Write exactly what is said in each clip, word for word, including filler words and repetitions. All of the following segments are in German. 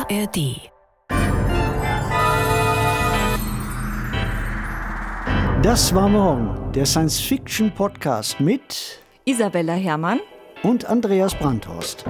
A R D. Das war morgen, der Science-Fiction-Podcast mit Isabella Herrmann und Andreas Brandhorst.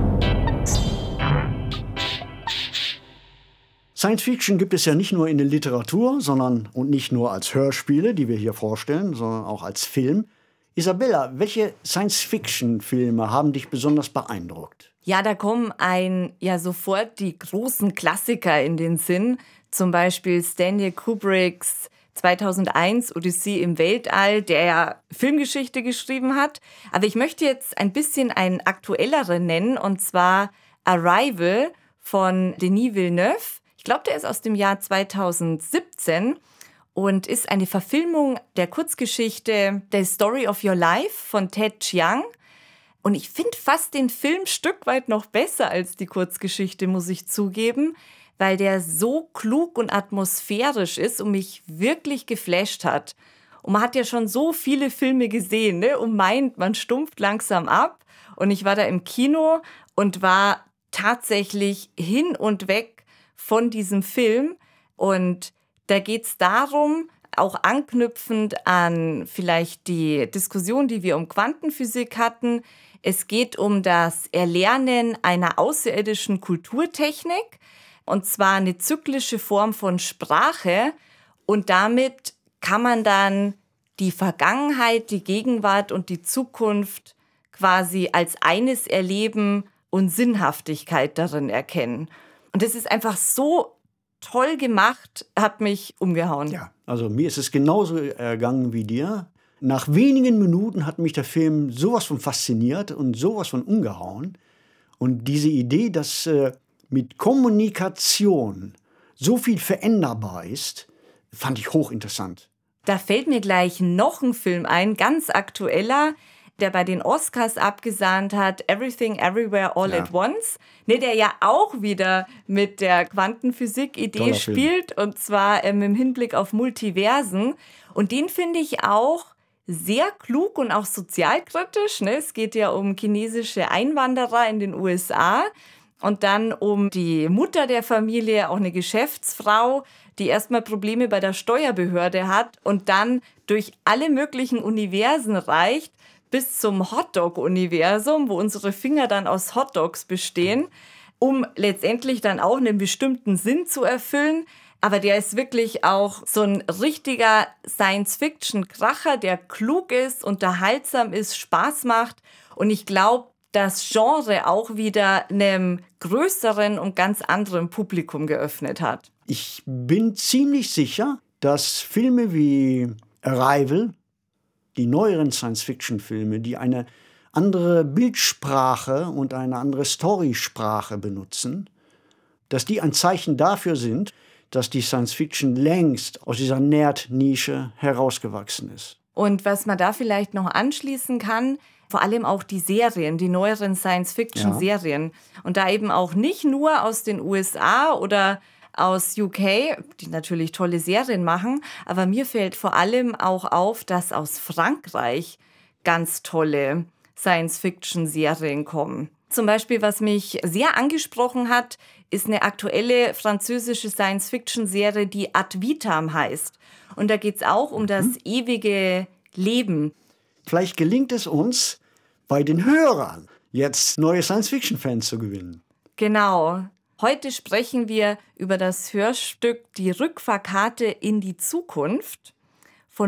Science-Fiction gibt es ja nicht nur in der Literatur, sondern und nicht nur als Hörspiele, die wir hier vorstellen, sondern auch als Film. Isabella, welche Science-Fiction-Filme haben dich besonders beeindruckt? Ja, da kommen ein ja sofort die großen Klassiker in den Sinn. Zum Beispiel Stanley Kubricks zweitausendeins Odyssee im Weltall, der ja Filmgeschichte geschrieben hat. Aber ich möchte jetzt ein bisschen einen aktuelleren nennen, und zwar Arrival von Denis Villeneuve. Ich glaube, der ist aus dem Jahr zweitausendsiebzehn und ist eine Verfilmung der Kurzgeschichte The Story of Your Life von Ted Chiang. Und ich finde fast den Film ein Stück weit noch besser als die Kurzgeschichte, muss ich zugeben, weil der so klug und atmosphärisch ist und mich wirklich geflasht hat. Und man hat ja schon so viele Filme gesehen, ne? Und meint, man stumpft langsam ab. Und ich war da im Kino und war tatsächlich hin und weg von diesem Film. Und da geht es darum, auch anknüpfend an vielleicht die Diskussion, die wir um Quantenphysik hatten. Es geht um das Erlernen einer außerirdischen Kulturtechnik, und zwar eine zyklische Form von Sprache. Und damit kann man dann die Vergangenheit, die Gegenwart und die Zukunft quasi als eines erleben und Sinnhaftigkeit darin erkennen. Und das ist einfach so toll gemacht, hat mich umgehauen. Ja, also mir ist es genauso ergangen wie dir. Nach wenigen Minuten hat mich der Film sowas von fasziniert und sowas von umgehauen. Und diese Idee, dass äh, mit Kommunikation so viel veränderbar ist, fand ich hochinteressant. Da fällt mir gleich noch ein Film ein, ganz aktueller, der bei den Oscars abgesahnt hat, Everything, Everywhere, All ja. at Once, ne, der ja auch wieder mit der Quantenphysik-Idee spielt, und zwar ähm, im Hinblick auf Multiversen. Und den finde ich auch sehr klug und auch sozialkritisch. Ne? Es geht ja um chinesische Einwanderer in den U S A und dann um die Mutter der Familie, auch eine Geschäftsfrau, die erstmal Probleme bei der Steuerbehörde hat und dann durch alle möglichen Universen reicht, bis zum Hotdog-Universum, wo unsere Finger dann aus Hotdogs bestehen, um letztendlich dann auch einen bestimmten Sinn zu erfüllen. Aber der ist wirklich auch so ein richtiger Science-Fiction-Kracher, der klug ist, unterhaltsam ist, Spaß macht. Und ich glaube, das Genre auch wieder einem größeren und ganz anderen Publikum geöffnet hat. Ich bin ziemlich sicher, dass Filme wie Arrival, die neueren Science-Fiction-Filme, die eine andere Bildsprache und eine andere Storysprache benutzen, dass die ein Zeichen dafür sind, dass die Science-Fiction längst aus dieser Nerd-Nische herausgewachsen ist. Und was man da vielleicht noch anschließen kann, vor allem auch die Serien, die neueren Science-Fiction-Serien. Ja. Und da eben auch nicht nur aus den U S A oder aus U K, die natürlich tolle Serien machen, aber mir fällt vor allem auch auf, dass aus Frankreich ganz tolle Science-Fiction-Serien kommen. Zum Beispiel, was mich sehr angesprochen hat, ist eine aktuelle französische Science-Fiction-Serie, die Ad Vitam heißt. Und da geht es auch um das mhm. ewige Leben. Vielleicht gelingt es uns, bei den Hörern jetzt neue Science-Fiction-Fans zu gewinnen. Genau. Heute sprechen wir über das Hörstück Die Rückfahrkarte in die Zukunft von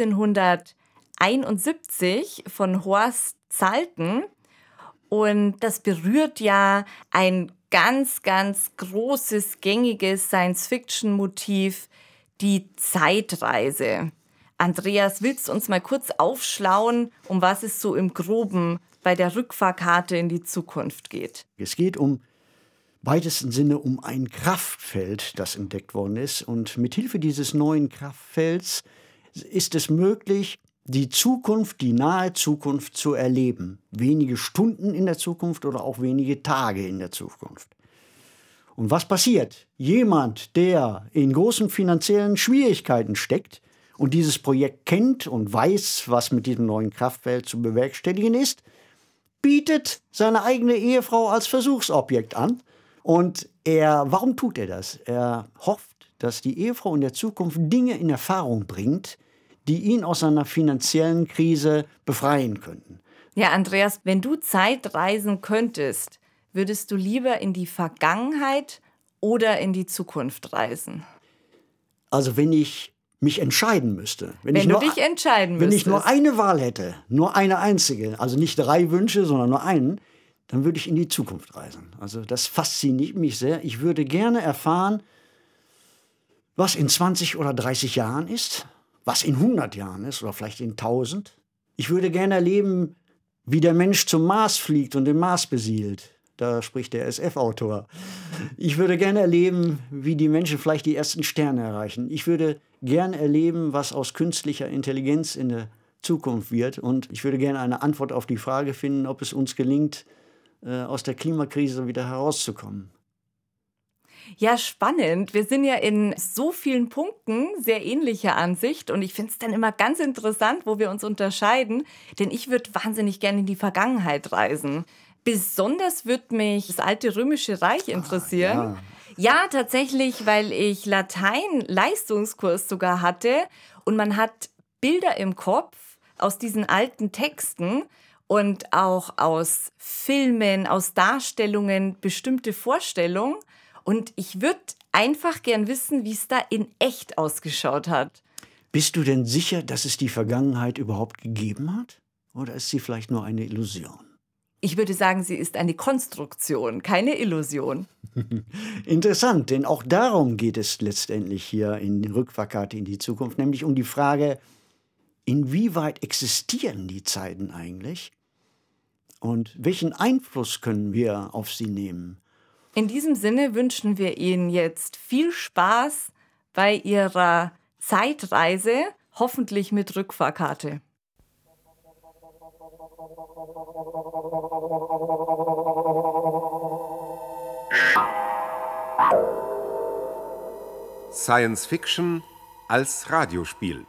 neunzehnhunderteinundsiebzig von Horst Zalten. Und das berührt ja ein ganz, ganz großes, gängiges Science-Fiction-Motiv, die Zeitreise. Andreas, willst du uns mal kurz aufschlauen, um was es so im Groben bei der Rückfahrkarte in die Zukunft geht? Es geht um weitesten Sinne um ein Kraftfeld, das entdeckt worden ist. Und mithilfe dieses neuen Kraftfelds ist es möglich, die Zukunft, die nahe Zukunft zu erleben. Wenige Stunden in der Zukunft oder auch wenige Tage in der Zukunft. Und was passiert? Jemand, der in großen finanziellen Schwierigkeiten steckt und dieses Projekt kennt und weiß, was mit diesem neuen Kraftfeld zu bewerkstelligen ist, bietet seine eigene Ehefrau als Versuchsobjekt an Und er, warum tut er das? Er hofft, dass die Ehefrau in der Zukunft Dinge in Erfahrung bringt, die ihn aus seiner finanziellen Krise befreien könnten. Ja, Andreas, wenn du Zeit reisen könntest, würdest du lieber in die Vergangenheit oder in die Zukunft reisen? Also wenn ich mich entscheiden müsste. Wenn, ich wenn du nur, dich entscheiden Wenn müsstest. ich nur eine Wahl hätte, nur eine einzige, also nicht drei Wünsche, sondern nur einen, dann würde ich in die Zukunft reisen. Also das fasziniert mich sehr. Ich würde gerne erfahren, was in zwanzig oder dreißig Jahren ist, was in hundert Jahren ist oder vielleicht in tausend. Ich würde gerne erleben, wie der Mensch zum Mars fliegt und den Mars besiedelt. Da spricht der S F-Autor. Ich würde gerne erleben, wie die Menschen vielleicht die ersten Sterne erreichen. Ich würde gerne erleben, was aus künstlicher Intelligenz in der Zukunft wird. Und ich würde gerne eine Antwort auf die Frage finden, ob es uns gelingt, äh, aus der Klimakrise wieder herauszukommen. Ja, spannend. Wir sind ja in so vielen Punkten sehr ähnlicher Ansicht und ich finde es dann immer ganz interessant, wo wir uns unterscheiden, denn ich würde wahnsinnig gerne in die Vergangenheit reisen. Besonders würde mich das alte Römische Reich interessieren. Ah, ja. ja, tatsächlich, weil ich Latein-Leistungskurs sogar hatte und man hat Bilder im Kopf aus diesen alten Texten und auch aus Filmen, aus Darstellungen, bestimmte Vorstellungen. Und ich würde einfach gern wissen, wie es da in echt ausgeschaut hat. Bist du denn sicher, dass es die Vergangenheit überhaupt gegeben hat? Oder ist sie vielleicht nur eine Illusion? Ich würde sagen, sie ist eine Konstruktion, keine Illusion. Interessant, denn auch darum geht es letztendlich hier in Rückfahrkarte in die Zukunft, nämlich um die Frage, inwieweit existieren die Zeiten eigentlich und welchen Einfluss können wir auf sie nehmen? In diesem Sinne wünschen wir Ihnen jetzt viel Spaß bei Ihrer Zeitreise, hoffentlich mit Rückfahrkarte. Science Fiction als Radiospiel.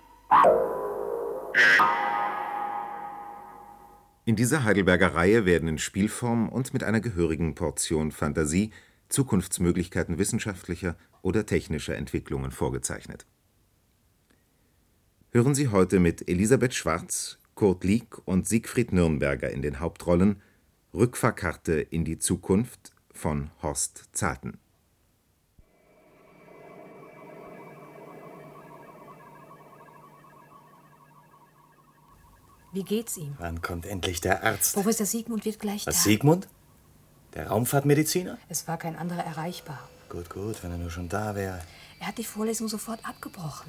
In dieser Heidelberger Reihe werden in Spielform und mit einer gehörigen Portion Fantasie Zukunftsmöglichkeiten wissenschaftlicher oder technischer Entwicklungen vorgezeichnet. Hören Sie heute mit Elisabeth Schwarz, Kurt Lieck und Siegfried Nürnberger in den Hauptrollen Rückfahrkarte in die Zukunft von Horst Zaten. Wie geht's ihm? Wann kommt endlich der Arzt? Professor Siegmund wird gleich Was, da. Siegmund? Der Raumfahrtmediziner? Es war kein anderer erreichbar. Gut, gut, wenn er nur schon da wäre. Er hat die Vorlesung sofort abgebrochen.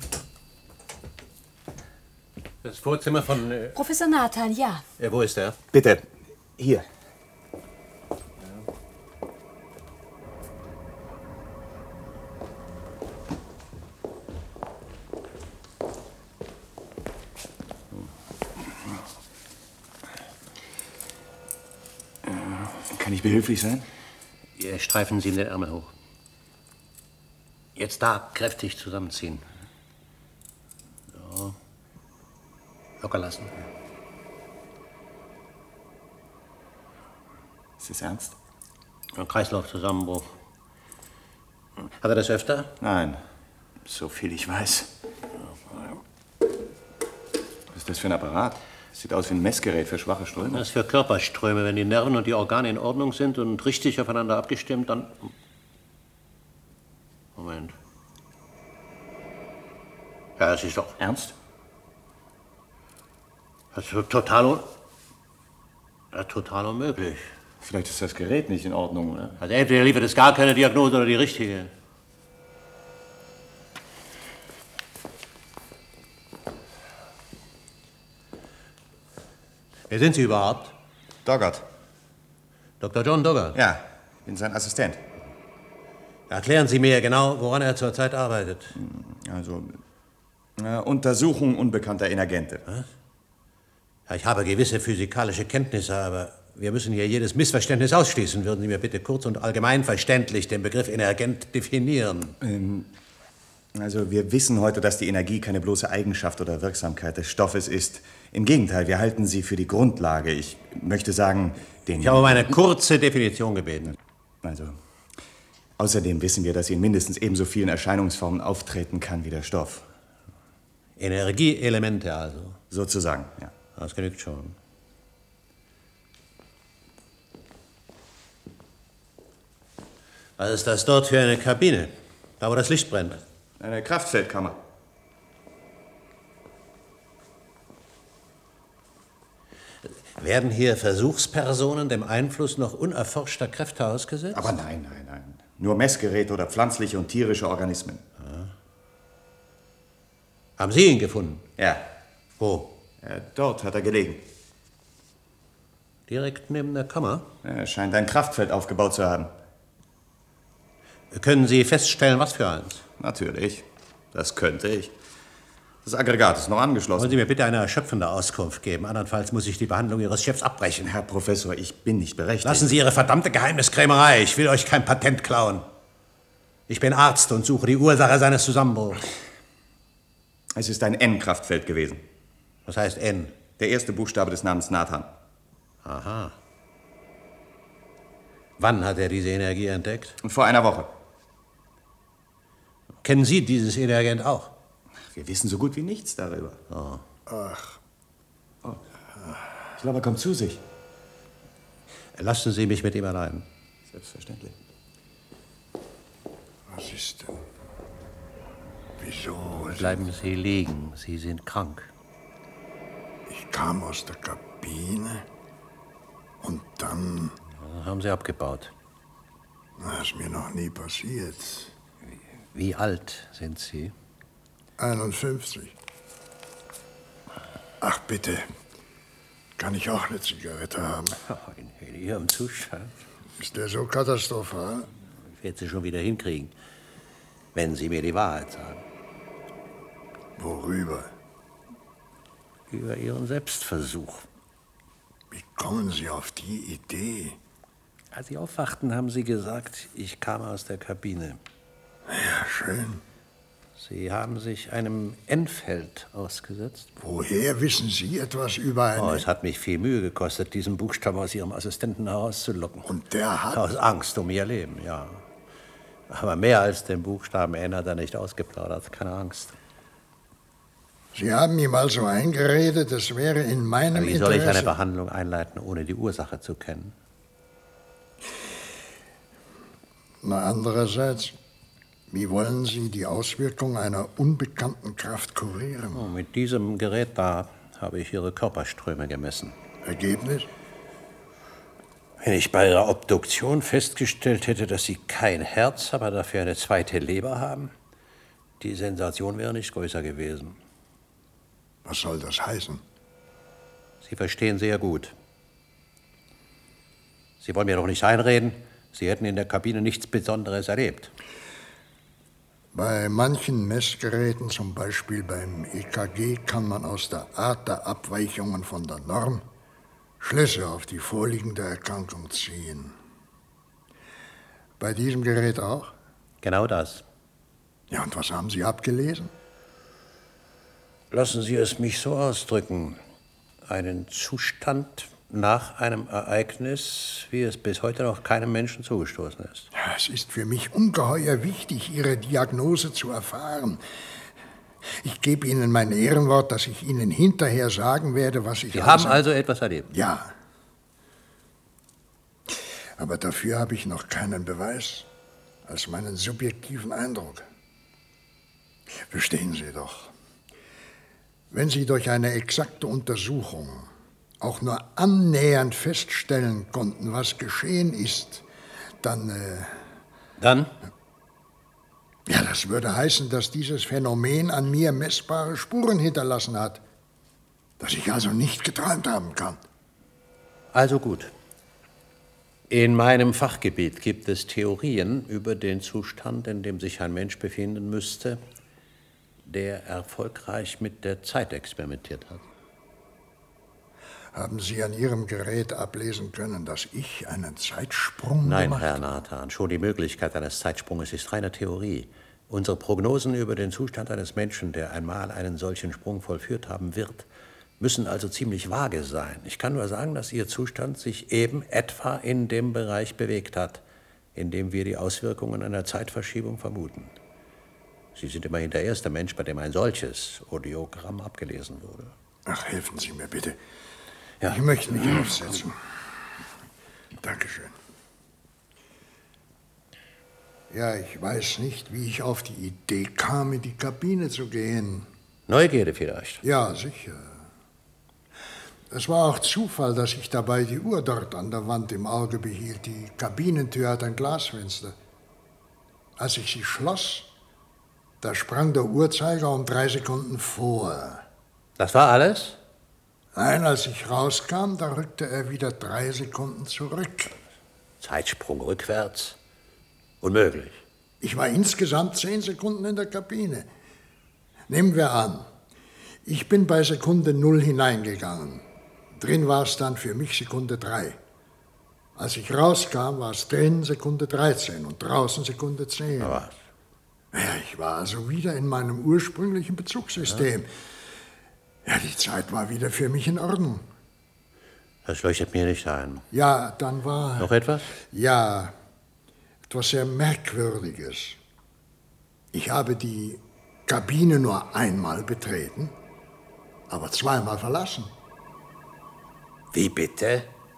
Das Vorzimmer von... Äh, Professor Nathan, ja. äh, wo ist er? Bitte, hier. Kann ich behilflich sein? Äh, Streifen Sie ihm den Ärmel hoch. Jetzt da kräftig zusammenziehen. So. Locker lassen. Ist das ernst? Ein Kreislaufzusammenbruch. Hat er das öfter? Nein, so viel ich weiß. Was ist das für ein Apparat? Sieht aus wie ein Messgerät für schwache Ströme. Das ist für Körperströme. Wenn die Nerven und die Organe in Ordnung sind und richtig aufeinander abgestimmt, dann... Moment. Ja, das ist doch... Ernst? Das ist total... Un das ist total unmöglich. Vielleicht ist das Gerät nicht in Ordnung, oder? Also entweder liefert es gar keine Diagnose oder die richtige. Wer sind Sie überhaupt? Doggart. Doktor John Doggart. Ja, ich bin sein Assistent. Erklären Sie mir genau, woran er zurzeit arbeitet. Also, äh, Untersuchung unbekannter Energente. Was? Ja, ich habe gewisse physikalische Kenntnisse, aber wir müssen hier jedes Missverständnis ausschließen. Würden Sie mir bitte kurz und allgemein verständlich den Begriff Energent definieren? Ähm, also, wir wissen heute, dass die Energie keine bloße Eigenschaft oder Wirksamkeit des Stoffes ist. Im Gegenteil, wir halten sie für die Grundlage. Ich möchte sagen, den... Ich habe um eine kurze Definition gebeten. Also, Außerdem wissen wir, dass sie in mindestens ebenso vielen Erscheinungsformen auftreten kann wie der Stoff. Energieelemente also? Sozusagen, ja. Das genügt schon. Was ist das dort für eine Kabine? Da, wo das Licht brennt. Eine Kraftfeldkammer. Werden hier Versuchspersonen dem Einfluss noch unerforschter Kräfte ausgesetzt? Aber nein, nein, nein. Nur Messgeräte oder pflanzliche und tierische Organismen. Ja. Haben Sie ihn gefunden? Ja. Wo? Ja, dort hat er gelegen. Direkt neben der Kammer? Er scheint ein Kraftfeld aufgebaut zu haben. Können Sie feststellen, was für eins? Natürlich. Das könnte ich. Das Aggregat ist noch angeschlossen. Wollen Sie mir bitte eine erschöpfende Auskunft geben? Andernfalls muss ich die Behandlung Ihres Chefs abbrechen. Herr Professor, ich bin nicht berechtigt. Lassen Sie Ihre verdammte Geheimniskrämerei. Ich will euch kein Patent klauen. Ich bin Arzt und suche die Ursache seines Zusammenbruchs. Es ist ein N-Kraftfeld gewesen. Was heißt N? Der erste Buchstabe des Namens Nathan. Aha. Wann hat er diese Energie entdeckt? Vor einer Woche. Kennen Sie dieses Energent auch? Wir wissen so gut wie nichts darüber. Oh. Ach. Oh. Ich glaube, er kommt zu sich. Lassen Sie mich mit ihm allein. Selbstverständlich. Was ist denn? Wieso? Bleiben Sie liegen. Sie sind krank. Ich kam aus der Kabine und dann... Ja, haben Sie abgebaut. Das ist mir noch nie passiert. Wie, wie alt sind Sie? einundfünfzig. Ach bitte, kann ich auch eine Zigarette haben? In, in Ihrem Zustand? Ist der so katastrophal? Ich werde Sie schon wieder hinkriegen, wenn Sie mir die Wahrheit sagen. Worüber? Über Ihren Selbstversuch. Wie kommen Sie auf die Idee? Als Sie aufwachten, haben Sie gesagt, ich kam aus der Kabine. Ja, schön. Sie haben sich einem N-Feld ausgesetzt. Woher wissen Sie etwas über eine... Oh, es hat mich viel Mühe gekostet, diesen Buchstaben aus Ihrem Assistenten herauszulocken. Und der hat... Aus Angst um Ihr Leben, ja. Aber mehr als den Buchstaben N hat er nicht ausgeplaudert, keine Angst. Sie haben ihm also eingeredet, es wäre in meinem Wie Interesse... soll ich eine Behandlung einleiten, ohne die Ursache zu kennen? Na, andererseits... Wie wollen Sie die Auswirkung einer unbekannten Kraft kurieren? Oh, mit diesem Gerät da habe ich Ihre Körperströme gemessen. Ergebnis? Wenn ich bei Ihrer Obduktion festgestellt hätte, dass Sie kein Herz, aber dafür eine zweite Leber haben, die Sensation wäre nicht größer gewesen. Was soll das heißen? Sie verstehen sehr gut. Sie wollen mir doch nicht einreden, Sie hätten in der Kabine nichts Besonderes erlebt. Bei manchen Messgeräten, zum Beispiel beim E K G, kann man aus der Art der Abweichungen von der Norm Schlüsse auf die vorliegende Erkrankung ziehen. Bei diesem Gerät auch? Genau das. Ja, und was haben Sie abgelesen? Lassen Sie es mich so ausdrücken. Einen Zustand nach einem Ereignis, wie es bis heute noch keinem Menschen zugestoßen ist. Ja, es ist für mich ungeheuer wichtig, Ihre Diagnose zu erfahren. Ich gebe Ihnen mein Ehrenwort, dass ich Ihnen hinterher sagen werde, was ich... Sie haben also etwas erlebt? Ja. Aber dafür habe ich noch keinen Beweis als meinen subjektiven Eindruck. Verstehen Sie doch. Wenn Sie durch eine exakte Untersuchung auch nur annähernd feststellen konnten, was geschehen ist, dann... Äh, dann? Ja, das würde heißen, dass dieses Phänomen an mir messbare Spuren hinterlassen hat, dass ich also nicht geträumt haben kann. Also gut. In meinem Fachgebiet gibt es Theorien über den Zustand, in dem sich ein Mensch befinden müsste, der erfolgreich mit der Zeit experimentiert hat. Haben Sie an Ihrem Gerät ablesen können, dass ich einen Zeitsprung Nein, gemacht Herr Nathan, schon die Möglichkeit eines Zeitsprunges ist reine Theorie. Unsere Prognosen über den Zustand eines Menschen, der einmal einen solchen Sprung vollführt haben wird, müssen also ziemlich vage sein. Ich kann nur sagen, dass Ihr Zustand sich eben etwa in dem Bereich bewegt hat, in dem wir die Auswirkungen einer Zeitverschiebung vermuten. Sie sind immerhin der erste Mensch, bei dem ein solches Audiogramm abgelesen wurde. Ach, helfen Sie mir bitte. Ja. Ich möchte mich aufsetzen. Dankeschön. Ja, ich weiß nicht, wie ich auf die Idee kam, in die Kabine zu gehen. Neugierde vielleicht? Ja, sicher. Es war auch Zufall, dass ich dabei die Uhr dort an der Wand im Auge behielt. Die Kabinentür hat ein Glasfenster. Als ich sie schloss, da sprang der Uhrzeiger um drei Sekunden vor. Das war alles? Nein, als ich rauskam, da rückte er wieder drei Sekunden zurück. Zeitsprung rückwärts? Unmöglich. Ich war insgesamt zehn Sekunden in der Kabine. Nehmen wir an, ich bin bei Sekunde null hineingegangen. Drin war es dann für mich Sekunde drei. Als ich rauskam, war es drin Sekunde dreizehn und draußen Sekunde zehn. Aber ja, ich war also wieder in meinem ursprünglichen Bezugssystem. Ja. Ja, die Zeit war wieder für mich in Ordnung. das leuchtet mir nicht ein. Ja, dann war... Noch etwas? Ja, etwas sehr Merkwürdiges. Ich habe die Kabine nur einmal betreten, aber zweimal verlassen. Wie bitte?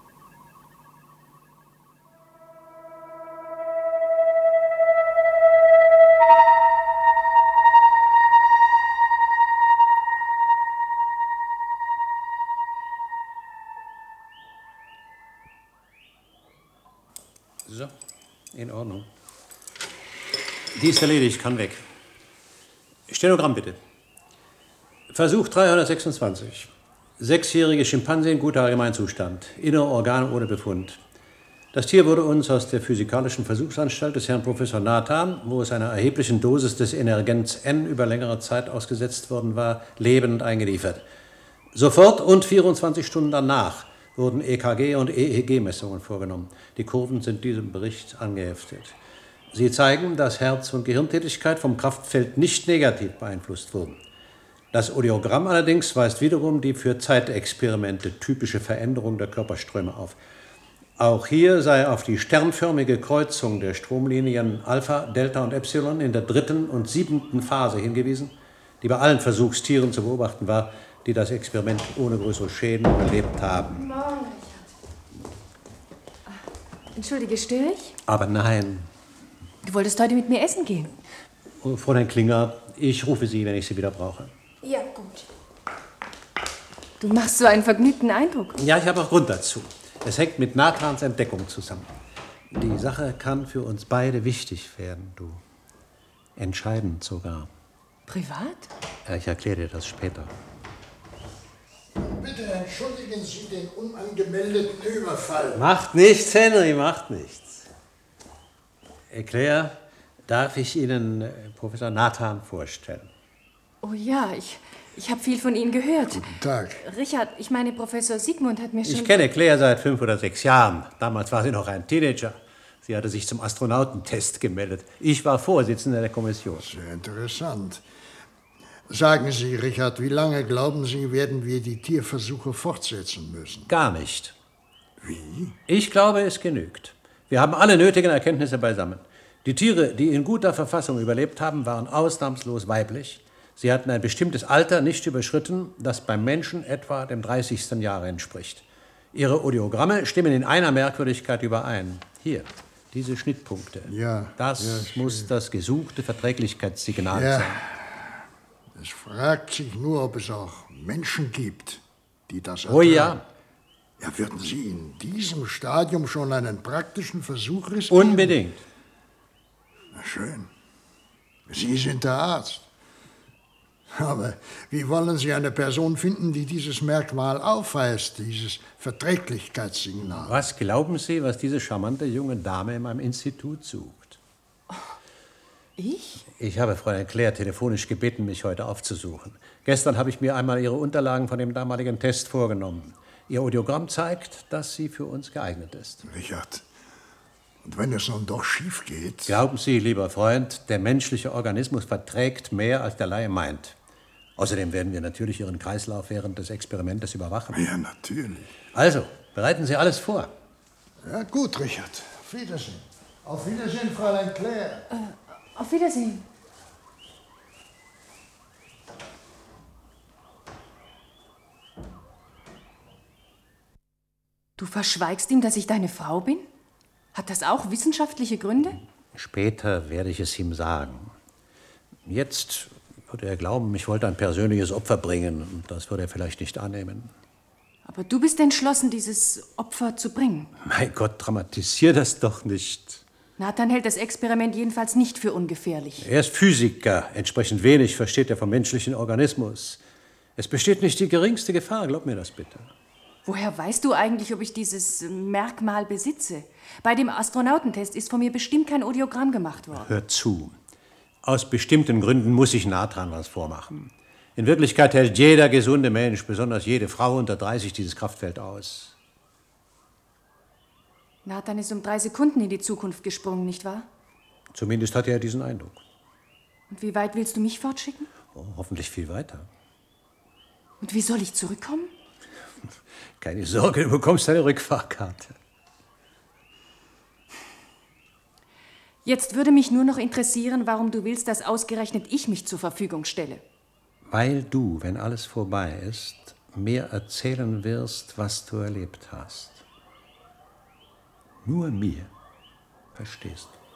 So, in Ordnung. Die ist erledigt, kann weg. Stenogramm bitte. Versuch dreihundertsechsundzwanzig. Sechsjährige Schimpanse in guter Allgemeinzustand. Innere Organe ohne Befund. Das Tier wurde uns aus der Physikalischen Versuchsanstalt des Herrn Professor Nathan, wo es einer erheblichen Dosis des Energens N über längere Zeit ausgesetzt worden war, lebend eingeliefert. Sofort und vierundzwanzig Stunden danach wurden E K G und E E G-Messungen vorgenommen. Die Kurven sind diesem Bericht angeheftet. Sie zeigen, dass Herz- und Gehirntätigkeit vom Kraftfeld nicht negativ beeinflusst wurden. Das Audiogramm allerdings weist wiederum die für Zeitexperimente typische Veränderung der Körperströme auf. Auch hier sei auf die sternförmige Kreuzung der Stromlinien Alpha, Delta und Epsilon in der dritten und siebenten Phase hingewiesen, die bei allen Versuchstieren zu beobachten war, die das Experiment ohne größere Schäden überlebt haben. Guten Morgen, Richard. Entschuldige, störe ich? Aber nein. Du wolltest heute mit mir essen gehen. Oh, Fräulein Klinger, ich rufe Sie, wenn ich Sie wieder brauche. Ja, gut. Du machst so einen vergnügten Eindruck. Ja, ich habe auch Grund dazu. Es hängt mit Nathans Entdeckung zusammen. Die Sache kann für uns beide wichtig werden, du. Entscheidend sogar. Privat? Ja, ich erkläre dir das später. Bitte entschuldigen Sie den unangemeldeten Überfall. Macht nichts, Henry, macht nichts. Claire, darf ich Ihnen äh, Professor Nathan vorstellen? Oh ja, ich, ich habe viel von Ihnen gehört. Guten Tag. Richard, ich meine, Professor Sigmund hat mir schon... Ich kenne Claire seit fünf oder sechs Jahren. Damals war sie noch ein Teenager. Sie hatte sich zum Astronautentest gemeldet. Ich war Vorsitzender der Kommission. Sehr interessant. Sagen Sie, Richard, wie lange glauben Sie, werden wir die Tierversuche fortsetzen müssen? Gar nicht. Wie? Ich glaube, es genügt. Wir haben alle nötigen Erkenntnisse beisammen. Die Tiere, die in guter Verfassung überlebt haben, waren ausnahmslos weiblich. Sie hatten ein bestimmtes Alter nicht überschritten, das beim Menschen etwa dem dreißigsten Jahre entspricht. Ihre Audiogramme stimmen in einer Merkwürdigkeit überein. Hier, diese Schnittpunkte. Ja. Das ja, muss das gesuchte Verträglichkeitssignal ja. sein. Es fragt sich nur, ob es auch Menschen gibt, die das ertragen. Oh ja. Ja, würden Sie in diesem Stadium schon einen praktischen Versuch riskieren? Unbedingt. Na schön. Sie sind der Arzt. Aber wie wollen Sie eine Person finden, die dieses Merkmal aufweist, dieses Verträglichkeitssignal? Was glauben Sie, was diese charmante junge Dame in meinem Institut sucht? Ich? Ich habe Fräulein Claire telefonisch gebeten, mich heute aufzusuchen. Gestern habe ich mir einmal ihre Unterlagen von dem damaligen Test vorgenommen. Ihr Audiogramm zeigt, dass sie für uns geeignet ist. Richard, und wenn es nun doch schief geht... Glauben Sie, lieber Freund, der menschliche Organismus verträgt mehr, als der Laie meint. Außerdem werden wir natürlich Ihren Kreislauf während des Experimentes überwachen. Ja, natürlich. Also, bereiten Sie alles vor. Ja, gut, Richard. Auf Wiedersehen. Auf Wiedersehen, Fräulein Claire. Äh, auf Wiedersehen. Du verschweigst ihm, dass ich deine Frau bin? Hat das auch wissenschaftliche Gründe? Später werde ich es ihm sagen. Jetzt würde er glauben, ich wollte ein persönliches Opfer bringen. Und das würde er vielleicht nicht annehmen. Aber du bist entschlossen, dieses Opfer zu bringen. Mein Gott, dramatisier das doch nicht. Nathan hält das Experiment jedenfalls nicht für ungefährlich. Er ist Physiker. Entsprechend wenig versteht er vom menschlichen Organismus. Es besteht nicht die geringste Gefahr, glaub mir das bitte. Woher weißt du eigentlich, ob ich dieses Merkmal besitze? Bei dem Astronautentest ist von mir bestimmt kein Audiogramm gemacht worden. Hör zu. Aus bestimmten Gründen muss ich Nathan was vormachen. In Wirklichkeit hält jeder gesunde Mensch, besonders jede Frau unter dreißig, dieses Kraftfeld aus. Nathan ist um drei Sekunden in die Zukunft gesprungen, nicht wahr? Zumindest hatte er diesen Eindruck. Und wie weit willst du mich fortschicken? Oh, hoffentlich viel weiter. Und wie soll ich zurückkommen? Keine Sorge, du bekommst eine Rückfahrkarte. Jetzt würde mich nur noch interessieren, warum du willst, dass ausgerechnet ich mich zur Verfügung stelle. Weil du, wenn alles vorbei ist, mir erzählen wirst, was du erlebt hast. Nur mir. Verstehst du?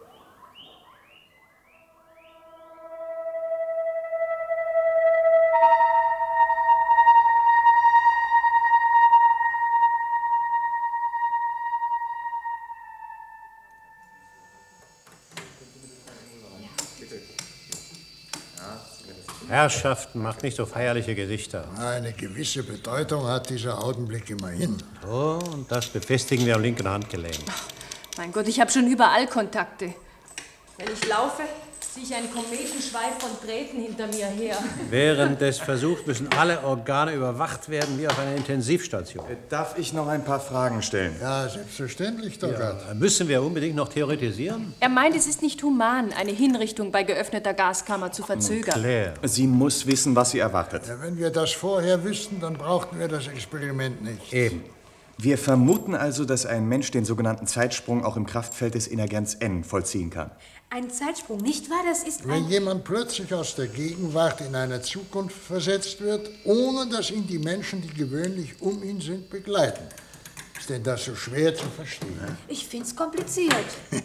Herrschaften, macht nicht so feierliche Gesichter. Eine gewisse Bedeutung hat dieser Augenblick immerhin. So, und das befestigen wir am linken Handgelenk. Mein Gott, ich habe schon überall Kontakte. Wenn ich laufe, ziehe ich einen Kometenschweif von Drähten hinter mir her. Während des Versuchs müssen alle Organe überwacht werden, wie auf einer Intensivstation. Darf ich noch ein paar Fragen stellen? Ja, selbstverständlich, Doggart. Ja, müssen wir unbedingt noch theoretisieren? Er meint, es ist nicht human, eine Hinrichtung bei geöffneter Gaskammer zu verzögern. Claire. Sie muss wissen, was sie erwartet. Ja, wenn wir das vorher wüssten, dann brauchten wir das Experiment nicht. Eben. Wir vermuten also, dass ein Mensch den sogenannten Zeitsprung auch im Kraftfeld des Energens N vollziehen kann. Ein Zeitsprung, nicht wahr? Das ist Wenn ein... jemand plötzlich aus der Gegenwart in eine Zukunft versetzt wird, ohne dass ihn die Menschen, die gewöhnlich um ihn sind, begleiten. Ist denn das so schwer zu verstehen? Ich find's kompliziert.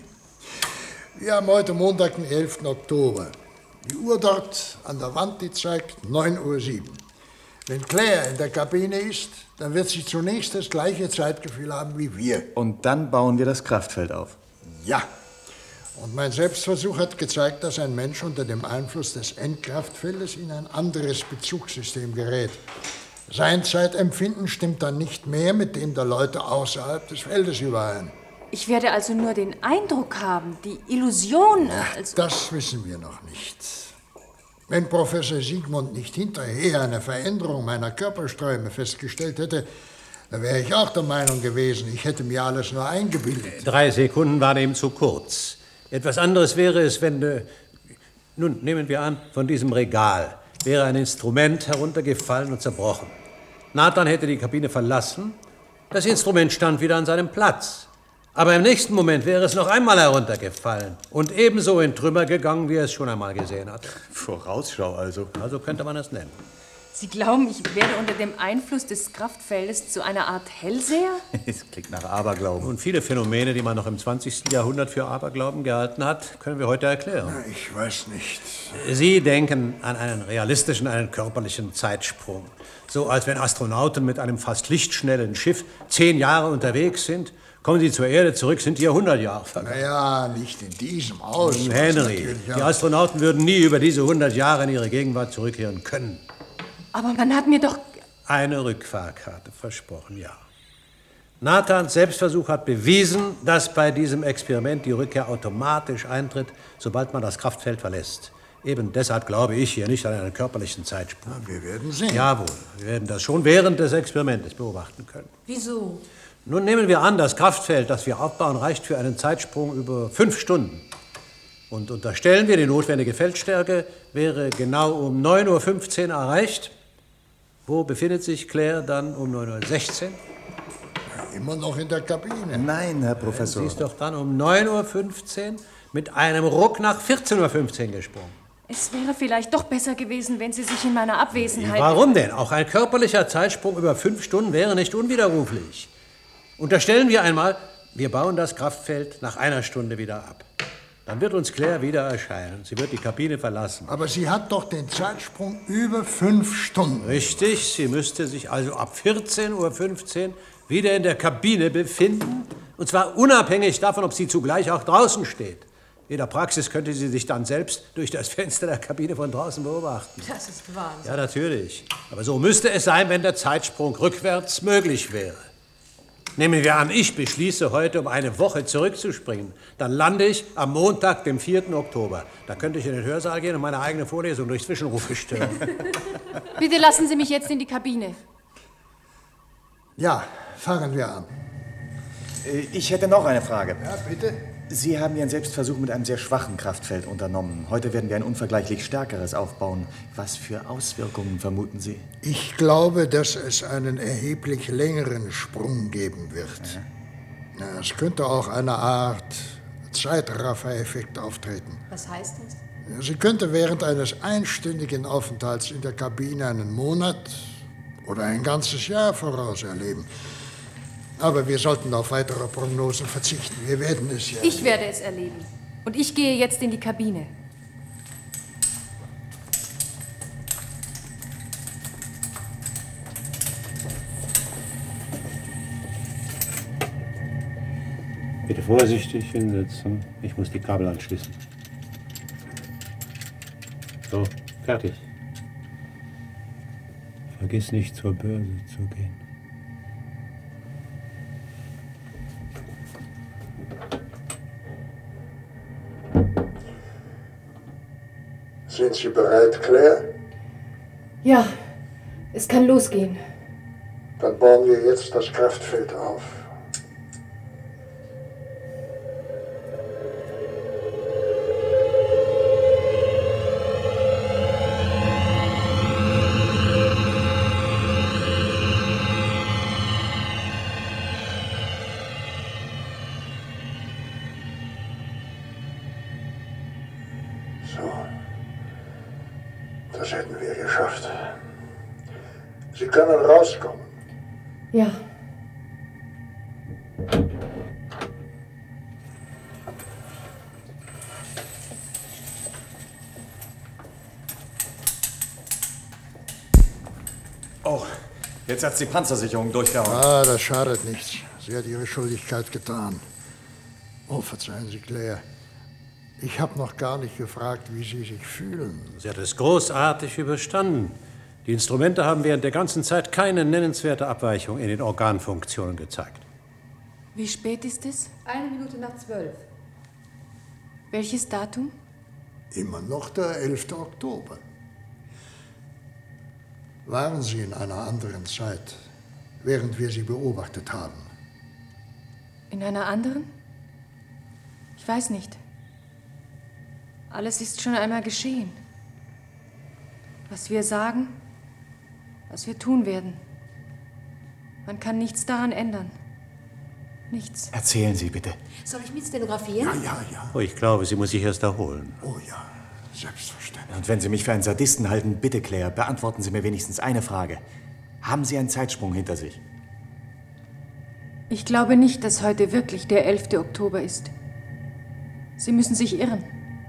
Wir haben heute Montag, den elften Oktober. Die Uhr dort an der Wand, die zeigt neun Uhr sieben. Wenn Claire in der Kabine ist, dann wird sie zunächst das gleiche Zeitgefühl haben wie wir. Und dann bauen wir das Kraftfeld auf. Ja. Und mein Selbstversuch hat gezeigt, dass ein Mensch unter dem Einfluss des Endkraftfeldes in ein anderes Bezugssystem gerät. Sein Zeitempfinden stimmt dann nicht mehr mit dem der Leute außerhalb des Feldes überein. Ich werde also nur den Eindruck haben, die Illusion... Also Das wissen wir noch nicht. Wenn Professor Siegmund nicht hinterher eine Veränderung meiner Körperströme festgestellt hätte, dann wäre ich auch der Meinung gewesen, ich hätte mir alles nur eingebildet. Drei Sekunden waren eben zu kurz. Etwas anderes wäre es, wenn... Äh, nun, nehmen wir an, von diesem Regal wäre ein Instrument heruntergefallen und zerbrochen. Nathan hätte die Kabine verlassen, das Instrument stand wieder an seinem Platz. Aber im nächsten Moment wäre es noch einmal heruntergefallen und ebenso in Trümmer gegangen, wie er es schon einmal gesehen hat. Vorausschau also. Also könnte man es nennen. Sie glauben, ich werde unter dem Einfluss des Kraftfeldes zu einer Art Hellseher? Es klingt nach Aberglauben. Und viele Phänomene, die man noch im zwanzigsten Jahrhundert für Aberglauben gehalten hat, können wir heute erklären. Na, ich weiß nicht. Sie denken an einen realistischen, einen körperlichen Zeitsprung. So als wenn Astronauten mit einem fast lichtschnellen Schiff zehn Jahre unterwegs sind. Kommen Sie zur Erde zurück, sind hier hundert Jahre vergangen. Naja, nicht in diesem Ausmaß. Henry, natürlich, ja. die Astronauten würden nie über diese hundert Jahre in ihre Gegenwart zurückkehren können. Aber man hat mir doch... Eine Rückfahrkarte, versprochen, ja. Nathans Selbstversuch hat bewiesen, dass bei diesem Experiment die Rückkehr automatisch eintritt, sobald man das Kraftfeld verlässt. Eben deshalb glaube ich hier nicht an einen körperlichen Zeitsprung. Na, wir werden sehen. Jawohl, wir werden das schon während des Experimentes beobachten können. Wieso? Nun nehmen wir an, das Kraftfeld, das wir aufbauen, reicht für einen Zeitsprung über fünf Stunden. Und unterstellen wir, die notwendige Feldstärke wäre genau um neun Uhr fünfzehn erreicht. Wo befindet sich Claire dann um neun Uhr sechzehn? immer noch in der Kabine. Nein, Herr Professor. Sie ist doch dann um neun Uhr fünfzehn mit einem Ruck nach vierzehn Uhr fünfzehn gesprungen. Es wäre vielleicht doch besser gewesen, wenn Sie sich in meiner Abwesenheit... Warum denn? Auch ein körperlicher Zeitsprung über fünf Stunden wäre nicht unwiderruflich. Unterstellen wir einmal, wir bauen das Kraftfeld nach einer Stunde wieder ab. Dann wird uns Claire wieder erscheinen. Sie wird die Kabine verlassen. Aber sie hat doch den Zeitsprung über fünf Stunden. Richtig, sie müsste sich also ab vierzehn Uhr fünfzehn wieder in der Kabine befinden. Und zwar unabhängig davon, ob sie zugleich auch draußen steht. In der Praxis könnte sie sich dann selbst durch das Fenster der Kabine von draußen beobachten. Das ist Wahnsinn. Ja, natürlich. Aber so müsste es sein, wenn der Zeitsprung rückwärts möglich wäre. Nehmen wir an, ich beschließe heute, um eine Woche zurückzuspringen. Dann lande ich am Montag, dem vierten Oktober. Da könnte ich in den Hörsaal gehen und meine eigene Vorlesung durch Zwischenrufe stören. Bitte lassen Sie mich jetzt in die Kabine. Ja, fangen wir an. Ich hätte noch eine Frage. Ja, bitte? Sie haben Ihren Selbstversuch mit einem sehr schwachen Kraftfeld unternommen. Heute werden wir ein unvergleichlich stärkeres aufbauen. Was für Auswirkungen vermuten Sie? Ich glaube, dass es einen erheblich längeren Sprung geben wird. Ja, es könnte auch eine Art Zeitraffer-Effekt auftreten. Was heißt das? Sie könnte während eines einstündigen Aufenthalts in der Kabine einen Monat oder ein ganzes Jahr voraus erleben. Aber wir sollten auf weitere Prognosen verzichten. Wir werden es ja... Ich werde es erleben. Und ich gehe jetzt in die Kabine. Bitte vorsichtig hinsetzen. Ich muss die Kabel anschließen. So, fertig. Vergiss nicht, zur Börse zu gehen. Sind Sie bereit, Claire? Ja, es kann losgehen. Dann bauen wir jetzt das Kraftfeld auf. So. Das hätten wir geschafft. Sie können rauskommen. Ja. Oh, jetzt hat's die Panzersicherung durchgehauen. Ah, das schadet nichts. Sie hat ihre Schuldigkeit getan. Oh, verzeihen Sie, Claire. Ich habe noch gar nicht gefragt, wie Sie sich fühlen. Sie hat es großartig überstanden. Die Instrumente haben während der ganzen Zeit keine nennenswerte Abweichung in den Organfunktionen gezeigt. Wie spät ist es? Eine Minute nach zwölf. Welches Datum? Immer noch der elfte Oktober. Waren Sie in einer anderen Zeit, während wir Sie beobachtet haben? In einer anderen? Ich weiß nicht. Alles ist schon einmal geschehen. Was wir sagen, was wir tun werden. Man kann nichts daran ändern. Nichts. Erzählen Sie bitte. Soll ich mitstenografieren? Ja, ja, ja. Oh, ich glaube, sie muss sich erst erholen. Oh ja, selbstverständlich. Und wenn Sie mich für einen Sadisten halten, bitte, Claire, beantworten Sie mir wenigstens eine Frage. Haben Sie einen Zeitsprung hinter sich? Ich glaube nicht, dass heute wirklich der elfte Oktober ist. Sie müssen sich irren.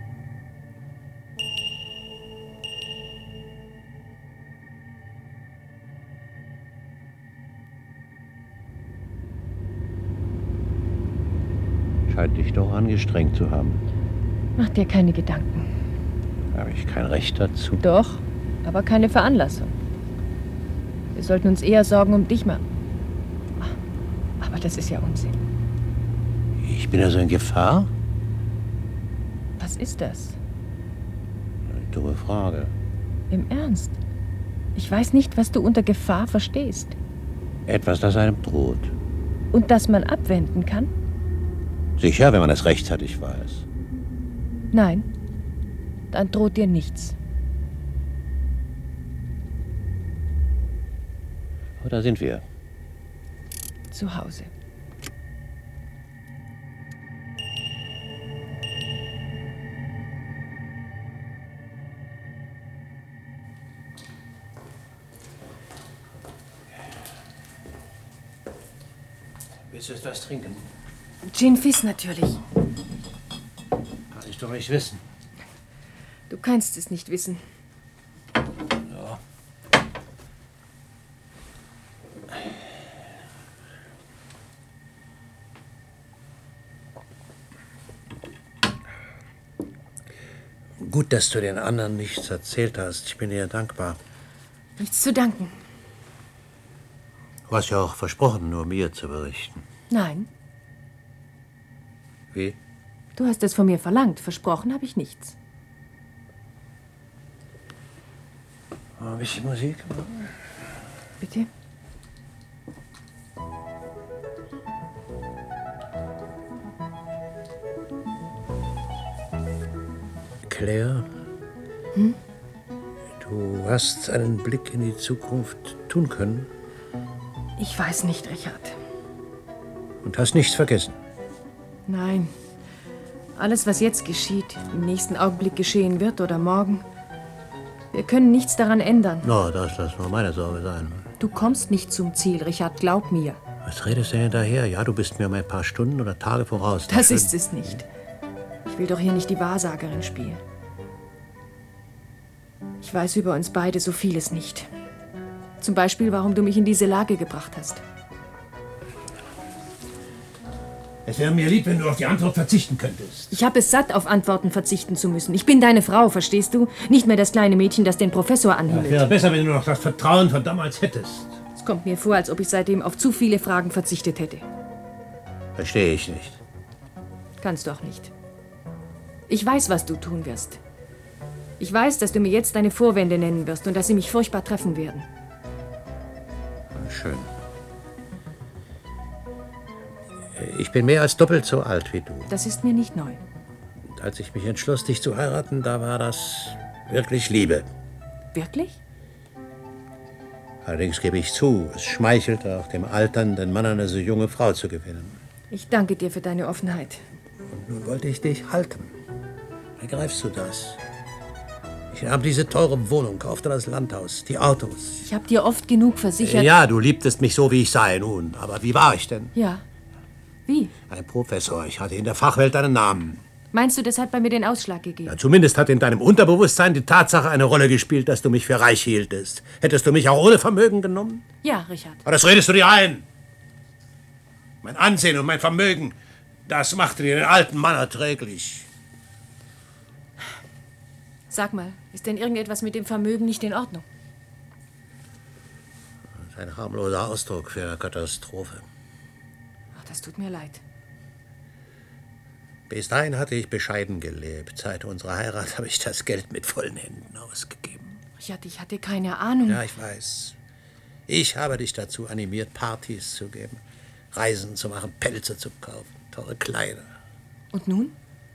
Scheint dich doch angestrengt zu haben. Mach dir keine Gedanken. Habe ich kein Recht dazu? Doch, aber keine Veranlassung. Wir sollten uns eher Sorgen um dich machen. Aber das ist ja Unsinn. Ich bin also in Gefahr? Was ist das? Eine dumme Frage. Im Ernst? Ich weiß nicht, was du unter Gefahr verstehst. Etwas, das einem droht. Und das man abwenden kann? Sicher, wenn man es rechtzeitig weiß. Nein, dann droht dir nichts. Oh, da sind wir. Zu Hause. Willst du etwas trinken? Gin Fizz natürlich. Kann ich doch nicht wissen. Du kannst es nicht wissen. Ja. Gut, dass du den anderen nichts erzählt hast. Ich bin dir dankbar. Nichts zu danken. Du hast ja auch versprochen, nur mir zu berichten. Nein, Wie? du hast es von mir verlangt. Versprochen habe ich nichts. Ein bisschen Musik. Bitte? Claire? Hm? Du hast einen Blick in die Zukunft tun können Ich weiß nicht, Richard. und hast nichts vergessen. Nein. Alles, was jetzt geschieht, im nächsten Augenblick geschehen wird oder morgen, wir können nichts daran ändern. Na, das lass nur meine Sorge sein. Du kommst nicht zum Ziel, Richard, glaub mir. Was redest du hinterher? Ja, du bist mir um ein paar Stunden oder Tage voraus. Das schön. ist es nicht. Ich will doch hier nicht die Wahrsagerin spielen. Ich weiß über uns beide so vieles nicht. Zum Beispiel, warum du mich in diese Lage gebracht hast. Es wäre mir lieb, wenn du auf die Antwort verzichten könntest. Ich habe es satt, auf Antworten verzichten zu müssen. Ich bin deine Frau, verstehst du? Nicht mehr das kleine Mädchen, das den Professor Es anhimmelt. wäre besser, wenn du noch das Vertrauen von damals hättest. Es kommt mir vor, als ob ich seitdem auf zu viele Fragen verzichtet hätte. Verstehe ich nicht. Kannst du auch nicht. Ich weiß, was du tun wirst. Ich weiß, dass du mir jetzt deine Vorwände nennen wirst und dass sie mich furchtbar treffen werden. Schön. Ich bin mehr als doppelt so alt wie du. Das ist mir nicht neu. Und als ich mich entschloss, dich zu heiraten, da war das wirklich Liebe. Wirklich? Allerdings gebe ich zu, es schmeichelte auch dem alternden Mann, eine so junge Frau zu gewinnen. Ich danke dir für deine Offenheit. Und nun wollte ich dich halten. Begreifst du das? Ich nahm diese teure Wohnung, kaufte das Landhaus, die Autos. Ich habe dir oft genug versichert. Ja, du liebtest mich so, wie ich sei nun. Aber wie war ich denn? Ja. Wie? Ein Professor. Ich hatte in der Fachwelt einen Namen. Meinst du, das hat bei mir den Ausschlag gegeben? Ja, zumindest hat in deinem Unterbewusstsein die Tatsache eine Rolle gespielt, dass du mich für reich hieltest. Hättest du mich auch ohne Vermögen genommen? Ja, Richard. Aber das redest du dir ein. Mein Ansehen und mein Vermögen, das machte dir den alten Mann erträglich. Sag mal, ist denn irgendetwas mit dem Vermögen nicht in Ordnung? Das ist ein harmloser Ausdruck für eine Katastrophe. Ach, das tut mir leid. Bis dahin hatte ich bescheiden gelebt. Seit unserer Heirat habe ich das Geld mit vollen Händen ausgegeben. Richard, ich hatte keine Ahnung. Ja, ich weiß. Ich habe dich dazu animiert, Partys zu geben, Reisen zu machen, Pelze zu kaufen, teure Kleider. Und nun?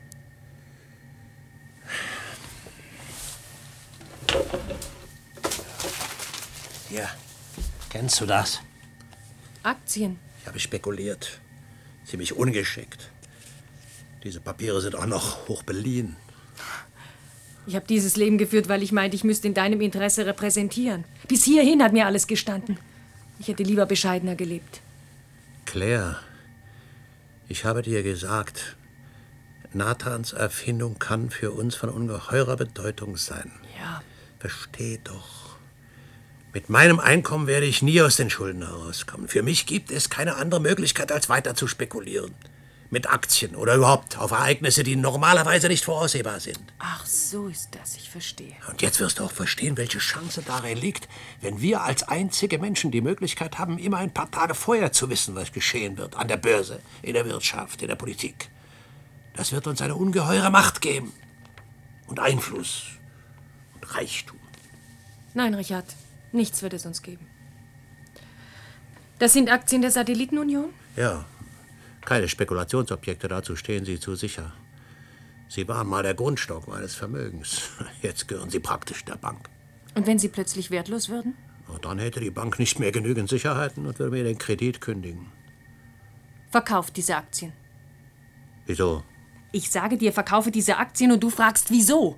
Ja, kennst du das? Aktien. Ich habe spekuliert. Ziemlich ungeschickt. Diese Papiere sind auch noch hoch beliehen. Ich habe dieses Leben geführt, weil ich meinte, ich müsste in deinem Interesse repräsentieren. Bis hierhin hat mir alles gestanden. Ich hätte lieber bescheidener gelebt. Claire, ich habe dir gesagt, Nathans Erfindung kann für uns von ungeheurer Bedeutung sein. Ja. Versteh doch. Mit meinem Einkommen werde ich nie aus den Schulden herauskommen. Für mich gibt es keine andere Möglichkeit, als weiter zu spekulieren. Mit Aktien oder überhaupt auf Ereignisse, die normalerweise nicht voraussehbar sind. Ach, so ist das. Ich verstehe. Und jetzt wirst du auch verstehen, welche Chance darin liegt, wenn wir als einzige Menschen die Möglichkeit haben, immer ein paar Tage vorher zu wissen, was geschehen wird. An der Börse, in der Wirtschaft, in der Politik. Das wird uns eine ungeheure Macht geben. Und Einfluss. Und Reichtum. Nein, Richard. Nichts wird es uns geben. Das sind Aktien der Satellitenunion? Ja. Keine Spekulationsobjekte, dazu stehen sie zu sicher. Sie waren mal der Grundstock meines Vermögens. Jetzt gehören sie praktisch der Bank. Und wenn sie plötzlich wertlos würden? Und dann hätte die Bank nicht mehr genügend Sicherheiten und würde mir den Kredit kündigen. Verkauft diese Aktien. Wieso? Ich sage dir, verkaufe diese Aktien und du fragst, wieso?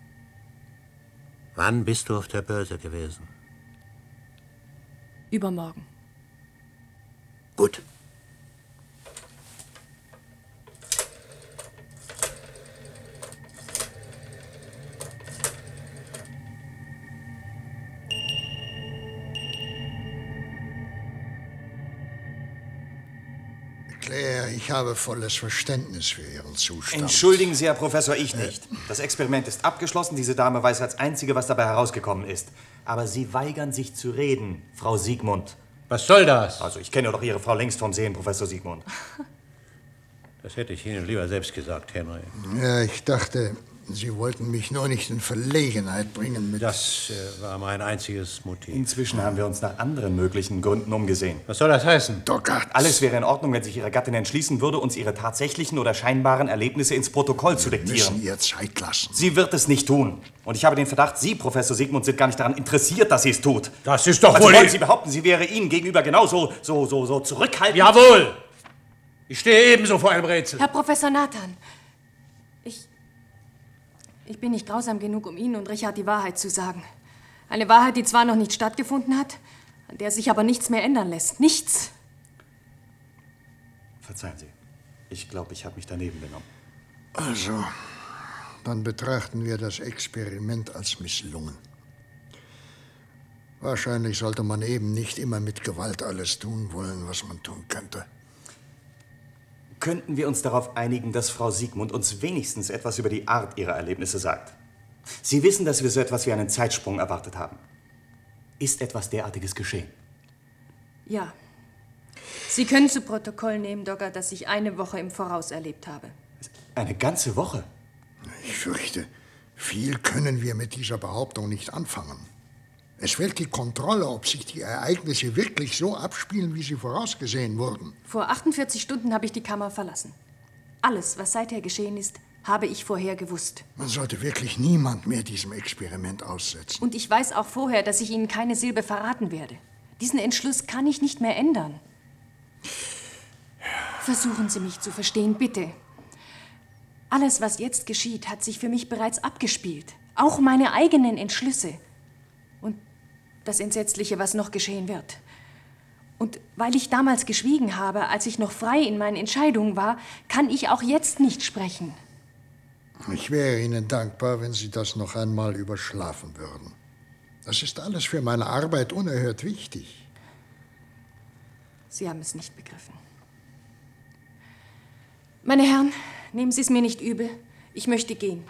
Wann bist du auf der Börse gewesen? Übermorgen. Gut. Ich habe volles Verständnis für Ihren Zustand. Entschuldigen Sie, Herr Professor, ich nicht. Das Experiment ist abgeschlossen. Diese Dame weiß als Einzige, was dabei herausgekommen ist. Aber Sie weigern sich zu reden, Frau Siegmund. Was soll das? Also, ich kenne doch Ihre Frau längst vom Sehen, Professor Siegmund. Das hätte ich Ihnen lieber selbst gesagt, Henry. Ja, ich dachte, Sie wollten mich nur nicht in Verlegenheit bringen mit... Das äh, war mein einziges Motiv. Inzwischen haben wir uns nach anderen möglichen Gründen umgesehen. Was soll das heißen? Doggart. Alles wäre in Ordnung, wenn sich Ihre Gattin entschließen würde, uns ihre tatsächlichen oder scheinbaren Erlebnisse ins Protokoll zu Wir diktieren. müssen ihr Zeit lassen. Sie wird es nicht tun. Und ich habe den Verdacht, Sie, Professor Siegmund, sind gar nicht daran interessiert, dass sie es tut. Das ist doch Also wohl... wollen Sie behaupten, sie wäre Ihnen gegenüber genauso so, so, so zurückhaltend? Jawohl! Ich stehe ebenso vor einem Rätsel. Herr Professor Nathan, ich... Ich bin nicht grausam genug, um Ihnen und Richard die Wahrheit zu sagen. Eine Wahrheit, die zwar noch nicht stattgefunden hat, an der sich aber nichts mehr ändern lässt. Nichts. Verzeihen Sie. Ich glaube, ich habe mich daneben benommen. Also, dann betrachten wir das Experiment als misslungen. Wahrscheinlich sollte man eben nicht immer mit Gewalt alles tun wollen, was man tun könnte. Könnten wir uns darauf einigen, dass Frau Siegmund uns wenigstens etwas über die Art ihrer Erlebnisse sagt? Sie wissen, dass wir so etwas wie einen Zeitsprung erwartet haben. Ist etwas derartiges geschehen? Ja. Sie können zu Protokoll nehmen, Doggart, dass ich eine Woche im Voraus erlebt habe. Eine ganze Woche? Ich fürchte, viel können wir mit dieser Behauptung nicht anfangen. Es fehlt die Kontrolle, ob sich die Ereignisse wirklich so abspielen, wie sie vorausgesehen wurden. Vor achtundvierzig Stunden habe ich die Kammer verlassen. Alles, was seither geschehen ist, habe ich vorher gewusst. Man sollte wirklich niemand mehr diesem Experiment aussetzen. Und ich weiß auch vorher, dass ich Ihnen keine Silbe verraten werde. Diesen Entschluss kann ich nicht mehr ändern. Versuchen Sie mich zu verstehen, bitte. Alles, was jetzt geschieht, hat sich für mich bereits abgespielt. Auch meine eigenen Entschlüsse. Und das Entsetzliche, was noch geschehen wird. Und weil ich damals geschwiegen habe, als ich noch frei in meinen Entscheidungen war, kann ich auch jetzt nicht sprechen. Ich wäre Ihnen dankbar, wenn Sie das noch einmal überschlafen würden. Das ist alles für meine Arbeit unerhört wichtig. Sie haben es nicht begriffen. Meine Herren, nehmen Sie es mir nicht übel. Ich möchte gehen.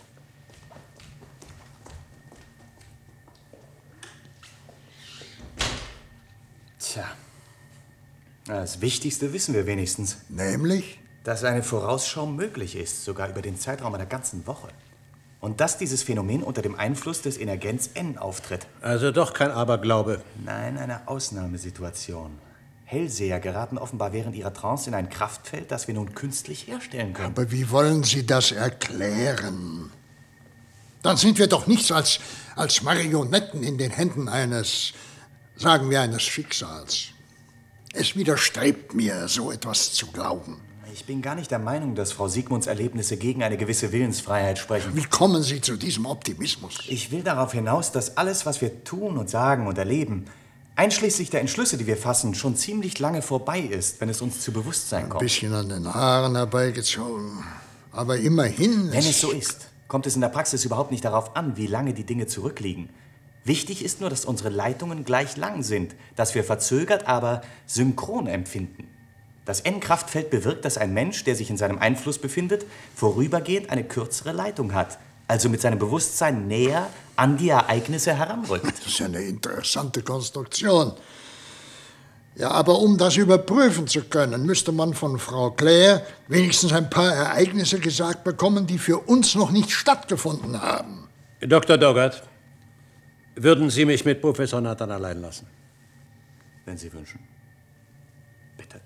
Tja, das Wichtigste wissen wir wenigstens. Nämlich? Dass eine Vorausschau möglich ist, sogar über den Zeitraum einer ganzen Woche. Und dass dieses Phänomen unter dem Einfluss des Energens N auftritt. Also doch kein Aberglaube. Nein, eine Ausnahmesituation. Hellseher geraten offenbar während ihrer Trance in ein Kraftfeld, das wir nun künstlich herstellen können. Aber wie wollen Sie das erklären? Dann sind wir doch nichts als, als Marionetten in den Händen eines, sagen wir, eines Schicksals. Es widerstrebt mir, so etwas zu glauben. Ich bin gar nicht der Meinung, dass Frau Siegmunds Erlebnisse gegen eine gewisse Willensfreiheit sprechen. Wie kommen Sie zu diesem Optimismus? Ich will darauf hinaus, dass alles, was wir tun und sagen und erleben, einschließlich der Entschlüsse, die wir fassen, schon ziemlich lange vorbei ist, wenn es uns zu Bewusstsein kommt. Ein bisschen an den Haaren herbeigezogen. Aber immerhin... Wenn es so ist, kommt es in der Praxis überhaupt nicht darauf an, wie lange die Dinge zurückliegen. Wichtig ist nur, dass unsere Leitungen gleich lang sind, dass wir verzögert, aber synchron empfinden. Das N-Kraftfeld bewirkt, dass ein Mensch, der sich in seinem Einfluss befindet, vorübergehend eine kürzere Leitung hat, also mit seinem Bewusstsein näher an die Ereignisse heranrückt. Das ist eine interessante Konstruktion. Ja, aber um das überprüfen zu können, müsste man von Frau Claire wenigstens ein paar Ereignisse gesagt bekommen, die für uns noch nicht stattgefunden haben. Doktor Doggart, würden Sie mich mit Professor Nathan allein lassen? Wenn Sie wünschen. Bitte.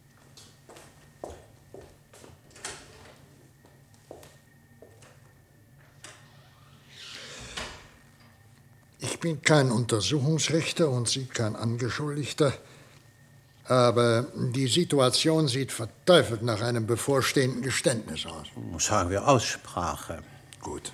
Ich bin kein Untersuchungsrichter und Sie kein Angeschuldigter. Aber die Situation sieht verteufelt nach einem bevorstehenden Geständnis aus. Sagen wir Aussprache. Gut.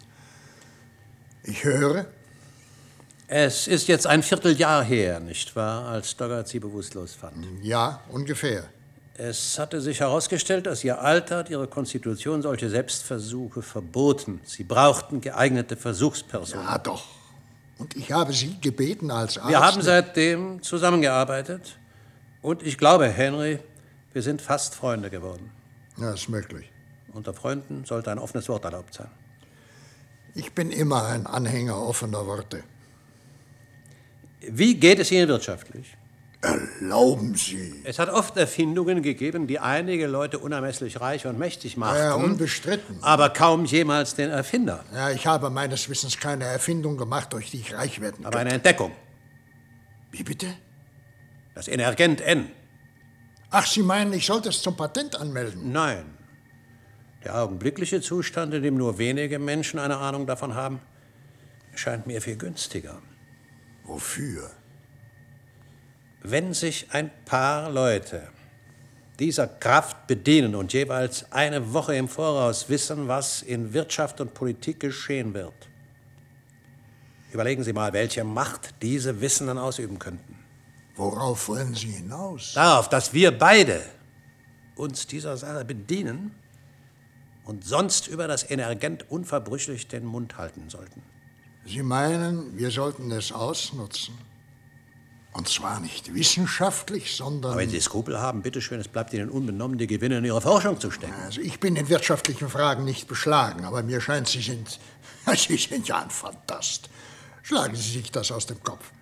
Ich höre. Es ist jetzt ein Vierteljahr her, nicht wahr, als Doggart Sie bewusstlos fand? Ja, ungefähr. Es hatte sich herausgestellt, dass Ihr Alter und Ihre Konstitution solche Selbstversuche verboten. Sie brauchten geeignete Versuchspersonen. Ja, doch. Und ich habe Sie gebeten als Arzt... Wir haben seitdem zusammengearbeitet. Und ich glaube, Henry, Wir sind fast Freunde geworden. Ja, ist möglich. Unter Freunden sollte ein offenes Wort erlaubt sein. Ich bin immer ein Anhänger offener Worte. Wie geht es Ihnen wirtschaftlich? Erlauben Sie. Es hat oft Erfindungen gegeben, die einige Leute unermesslich reich und mächtig machten. Ja, unbestritten. Aber kaum jemals den Erfinder. Ja, ich habe meines Wissens keine Erfindung gemacht, durch die ich reich werden Aber könnte. eine Entdeckung. Wie bitte? Das Energent N. Ach, Sie meinen, ich sollte es zum Patent anmelden? Nein. Der augenblickliche Zustand, in dem nur wenige Menschen eine Ahnung davon haben, scheint mir viel günstiger. Wofür? Wenn sich ein paar Leute dieser Kraft bedienen und jeweils eine Woche im Voraus wissen, was in Wirtschaft und Politik geschehen wird, überlegen Sie mal, welche Macht diese Wissenden ausüben könnten. Worauf wollen Sie hinaus? Darauf, dass wir beide uns dieser Sache bedienen und sonst über das Energent unverbrüchlich den Mund halten sollten. Sie meinen, wir sollten es ausnutzen? Und zwar nicht wissenschaftlich, sondern... Aber wenn Sie Skrupel haben, bitteschön, es bleibt Ihnen unbenommen, die Gewinne in Ihre Forschung zu stecken. Also ich bin in wirtschaftlichen Fragen nicht beschlagen, aber mir scheint, Sie sind... Sie sind ja ein Fantast. Schlagen Sie sich das aus dem Kopf.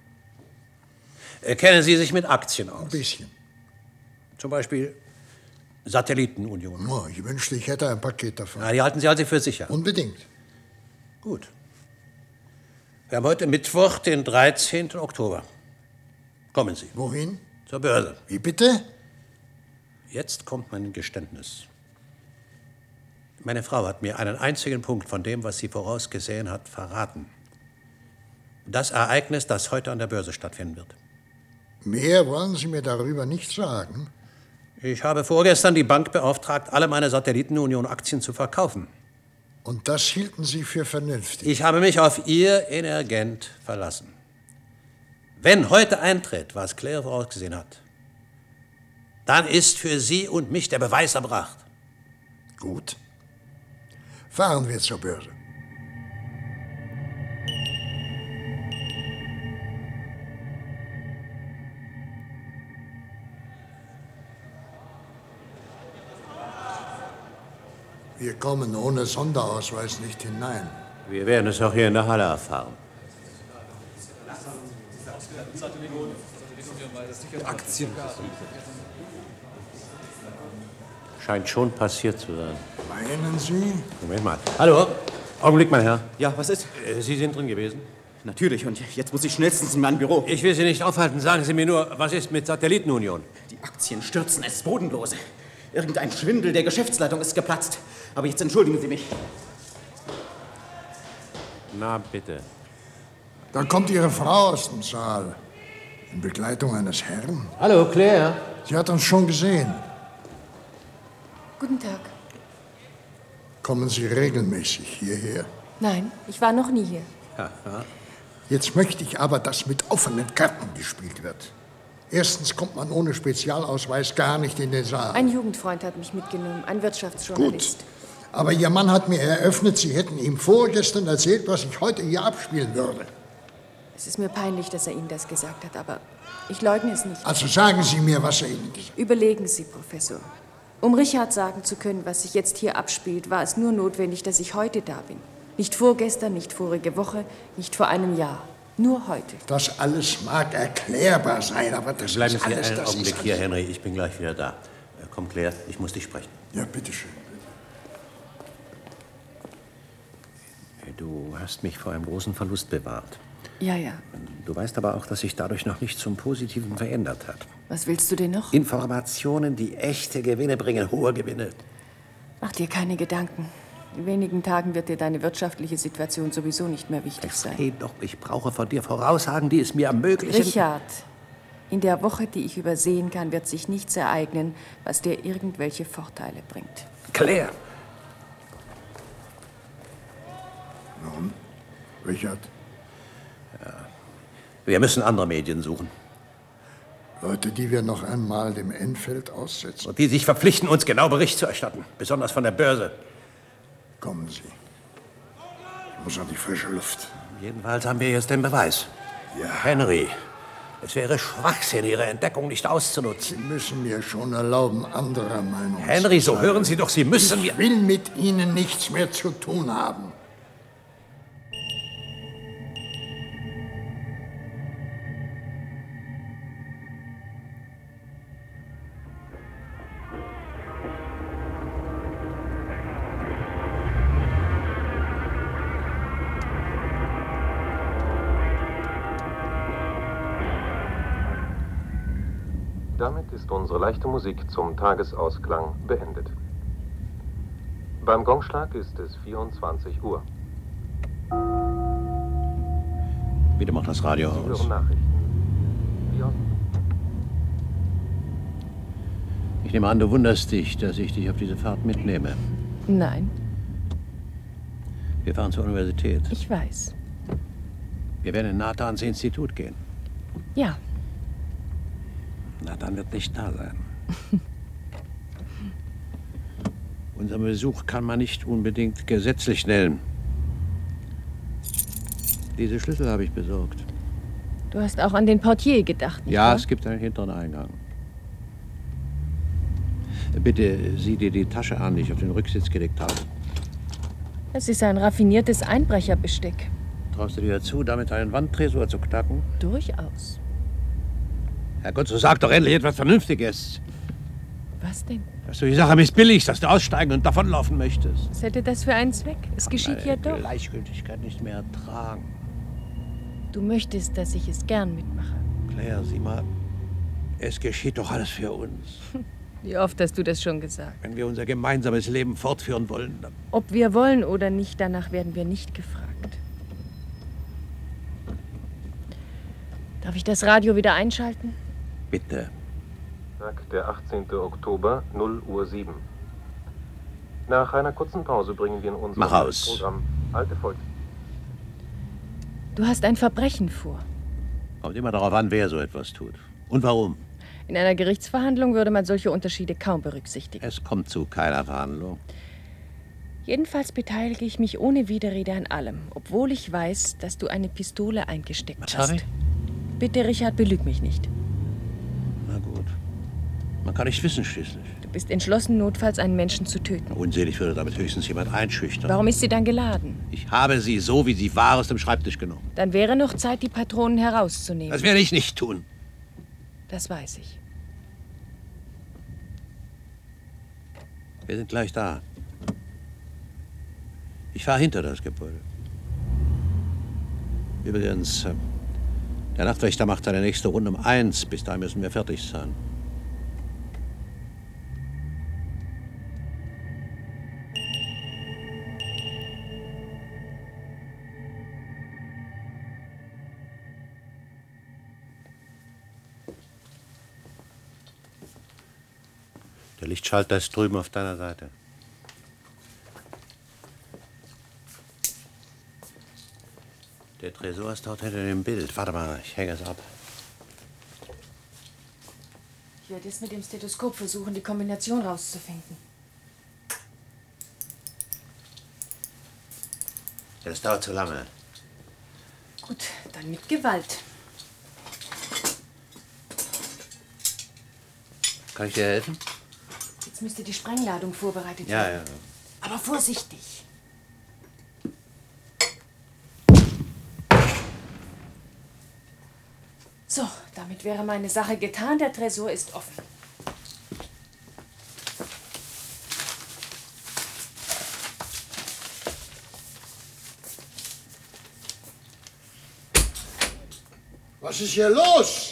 Kennen Sie sich mit Aktien aus? Ein bisschen. Zum Beispiel Satellitenunion. Oh, ich wünschte, ich hätte ein Paket davon. Na, die halten Sie also für sicher? Unbedingt. Gut. Wir haben heute Mittwoch, den dreizehnten Oktober. Kommen Sie. Wohin? Zur Börse. Wie bitte? Jetzt kommt mein Geständnis. Meine Frau hat mir einen einzigen Punkt von dem, was sie vorausgesehen hat, verraten. Das Ereignis, das heute an der Börse stattfinden wird. Mehr wollen Sie mir darüber nicht sagen? Ich habe vorgestern die Bank beauftragt, alle meine Satellitenunion-Aktien zu verkaufen. Und das hielten Sie für vernünftig? Ich habe mich auf Ihr Energent verlassen. Wenn heute eintritt, was Claire vorausgesehen hat, dann ist für Sie und mich der Beweis erbracht. Gut. Fahren wir zur Börse. Wir kommen ohne Sonderausweis nicht hinein. Wir werden es auch hier in der Halle erfahren. Aktien. Scheint schon passiert zu sein. Meinen Sie? Moment mal. Hallo? Augenblick, mein Herr. Ja, was ist? Äh, Sie sind drin gewesen? Natürlich, und jetzt muss ich schnellstens in mein Büro. Ich will Sie nicht aufhalten. Sagen Sie mir nur, was ist mit Satellitenunion? Die Aktien stürzen es bodenlos. Irgendein Schwindel der Geschäftsleitung ist geplatzt. Aber jetzt entschuldigen Sie mich. Na, bitte. Da kommt Ihre Frau aus dem Saal. In Begleitung eines Herrn. Hallo, Claire. Sie hat uns schon gesehen. Guten Tag. Kommen Sie regelmäßig hierher? Nein, ich war noch nie hier. Jetzt möchte ich aber, dass mit offenen Karten gespielt wird. Erstens kommt man ohne Spezialausweis gar nicht in den Saal. Ein Jugendfreund hat mich mitgenommen, ein Wirtschaftsjournalist. Gut. Aber Ihr Mann hat mir eröffnet, Sie hätten ihm vorgestern erzählt, was ich heute hier abspielen würde. Es ist mir peinlich, dass er Ihnen das gesagt hat, aber ich leugne es nicht. Also sagen Sie mir, was er Ihnen gesagt hat. Überlegen Sie, Professor. Um Richard sagen zu können, was sich jetzt hier abspielt, war es nur notwendig, dass ich heute da bin. Nicht vorgestern, nicht vorige Woche, nicht vor einem Jahr. Nur heute. Das alles mag erklärbar sein, aber das Bleiben ist Sie alles... einen das Augenblick ist hier, alles. Henry. Ich bin gleich wieder da. Äh, Komm, Claire, ich muss dich sprechen. Ja, bitteschön. Du hast mich vor einem großen Verlust bewahrt. Ja, ja. Du weißt aber auch, dass sich dadurch noch nichts zum Positiven verändert hat. Was willst du denn noch? Informationen, die echte Gewinne bringen, hohe Gewinne. Mach dir keine Gedanken. In wenigen Tagen wird dir deine wirtschaftliche Situation sowieso nicht mehr wichtig sein. Hey, doch, ich brauche von dir Voraussagen, die es mir ermöglichen. Richard, in der Woche, die ich übersehen kann, wird sich nichts ereignen, was dir irgendwelche Vorteile bringt. Claire! Nun, Richard, Wir müssen andere Medien suchen. Leute, die wir noch einmal dem Endfeld aussetzen. Und die sich verpflichten, uns genau Bericht zu erstatten. Besonders von der Börse. Kommen Sie. Ich muss an die frische Luft. Jedenfalls haben wir jetzt den Beweis. Ja. Henry, Es wäre Schwachsinn, Ihre Entdeckung nicht auszunutzen. Sie müssen mir schon erlauben, anderer Meinung Henry, zu so sein. hören Sie doch, Sie müssen mir... Ich will mit Ihnen nichts mehr zu tun haben. Damit ist unsere leichte Musik zum Tagesausklang beendet. Beim Gongschlag ist es vierundzwanzig Uhr. Bitte mach das Radio Sie aus. hören Nachrichten. Ja. Ich nehme an, du wunderst dich, dass ich dich auf diese Fahrt mitnehme. Nein, Wir fahren zur Universität. ich weiß. Wir werden in Nathans Institut gehen. Ja, Nathan wird nicht da sein. Unser Besuch kann man nicht unbedingt gesetzlich nennen. Diese Schlüssel habe ich besorgt. du hast auch an den Portier gedacht, nicht Ja, wahr? es gibt einen hinteren Eingang. Bitte sieh dir die Tasche an, die ich auf den Rücksitz gelegt habe. Es ist ein raffiniertes Einbrecherbesteck. Traust du dir zu, damit einen Wandtresor zu knacken? Durchaus. Herrgott, so sag doch endlich etwas Vernünftiges. Was denn? Dass du die Sache missbilligst, dass du aussteigen und davonlaufen möchtest. Was hätte das für einen Zweck? Es geschieht ja Meine doch. Gleichgültigkeit nicht mehr ertragen. Du möchtest, dass ich es gern mitmache. Claire, sieh mal, es geschieht doch alles für uns. Wie oft hast du das schon gesagt? Wenn wir unser gemeinsames Leben fortführen wollen, dann... Ob wir wollen oder nicht, danach werden wir nicht gefragt. Darf ich das Radio wieder einschalten? Bitte. Tag, der achtzehnten Oktober, null Uhr sieben. Nach einer kurzen Pause bringen wir in unserem Mach aus. Programm Alte Volks... Du hast ein Verbrechen vor. Kommt immer darauf an, wer so etwas tut. Und warum? In einer Gerichtsverhandlung würde man solche Unterschiede kaum berücksichtigen. Es kommt zu keiner Verhandlung. Jedenfalls beteilige ich mich ohne Widerrede an allem, obwohl ich weiß, dass du eine Pistole eingesteckt Was hast. habe ich? Bitte, Richard, belüg mich nicht. Na gut. Man kann nicht wissen schließlich. Du bist entschlossen, notfalls einen Menschen zu töten. Unselig würde damit höchstens jemand einschüchtern. Warum ist sie dann geladen? Ich habe sie so, wie sie war, aus dem Schreibtisch genommen. Dann wäre noch Zeit, die Patronen herauszunehmen. Das werde ich nicht tun. Das weiß ich. Wir sind gleich da. Ich fahre hinter das Gebäude. Übrigens, äh, der Nachtwächter macht seine nächste Runde um eins. Bis dahin müssen wir fertig sein. Der Lichtschalter ist drüben auf deiner Seite. Der Tresor ist dort hinter dem Bild. Warte mal, ich hänge es ab. Ich werde jetzt mit dem Stethoskop versuchen, die Kombination rauszufinden. Das dauert zu lange. Gut, dann mit Gewalt. Kann ich dir helfen? Jetzt müsste die Sprengladung vorbereitet Ja, werden. ja. Aber vorsichtig. So, damit wäre meine Sache getan. Der Tresor ist offen. Was ist hier los?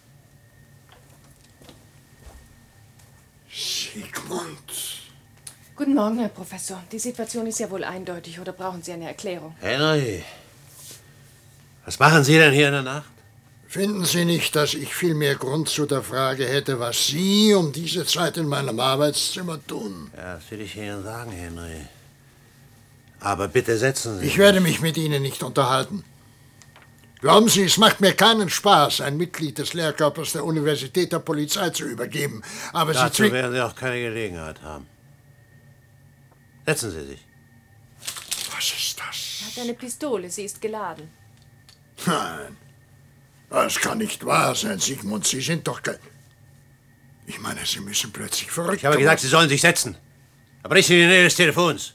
Sigmund. Guten Morgen, Herr Professor. Die Situation ist ja wohl eindeutig, oder brauchen Sie eine Erklärung? Henry, was machen Sie denn hier in der Nacht? Finden Sie nicht, dass ich viel mehr Grund zu der Frage hätte, was Sie um diese Zeit in meinem Arbeitszimmer tun? Ja, das will ich Ihnen sagen, Henry. Aber bitte setzen Sie Ich werde mich mit Ihnen nicht unterhalten. Glauben Sie, es macht mir keinen Spaß, ein Mitglied des Lehrkörpers der Universität der Polizei zu übergeben. Aber Sie Dazu zwingen... werden Sie auch keine Gelegenheit haben. Setzen Sie sich. Was ist das? Er hat eine Pistole, sie ist geladen. Nein. Das kann nicht wahr sein, Sigmund. Sie sind doch kein... Ich meine, Sie müssen plötzlich verrückt... Ich habe gesagt, Sie sollen sich setzen. Aber nicht in die Nähe des Telefons.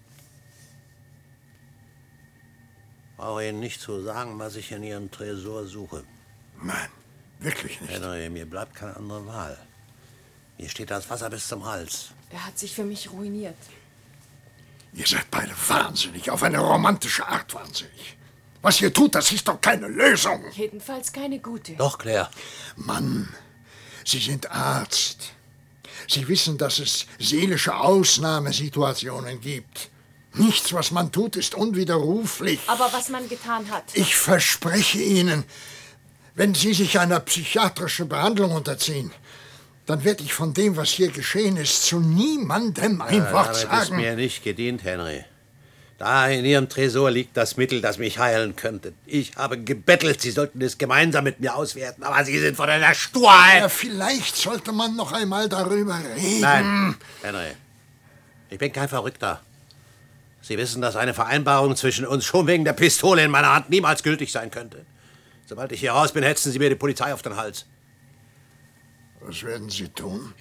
Ich brauche Ihnen nicht zu sagen, was ich in Ihrem Tresor suche. Nein, wirklich nicht. Henry, mir bleibt keine andere Wahl. Mir steht das Wasser bis zum Hals. Er hat sich für mich ruiniert. Ihr seid beide wahnsinnig, auf eine romantische Art wahnsinnig. Was ihr tut, das ist doch keine Lösung. Jedenfalls keine gute. Doch, Claire. Mann, Sie sind Arzt. Sie wissen, dass es seelische Ausnahmesituationen gibt. Nichts, was man tut, ist unwiderruflich. Aber was man getan hat... Ich verspreche Ihnen, wenn Sie sich einer psychiatrischen Behandlung unterziehen, dann werde ich von dem, was hier geschehen ist, zu niemandem ein ja, Wort damit sagen. Ist mir nicht gedient, Henry. Da in Ihrem Tresor liegt das Mittel, das mich heilen könnte. Ich habe gebettelt, Sie sollten es gemeinsam mit mir auswerten, aber Sie sind von einer Sturheit. Ja, vielleicht sollte man noch einmal darüber reden. Nein, Henry, ich bin kein Verrückter. Sie wissen, dass eine Vereinbarung zwischen uns schon wegen der Pistole in meiner Hand niemals gültig sein könnte. Sobald ich hier raus bin, hetzen Sie mir die Polizei auf den Hals. Was werden Sie tun?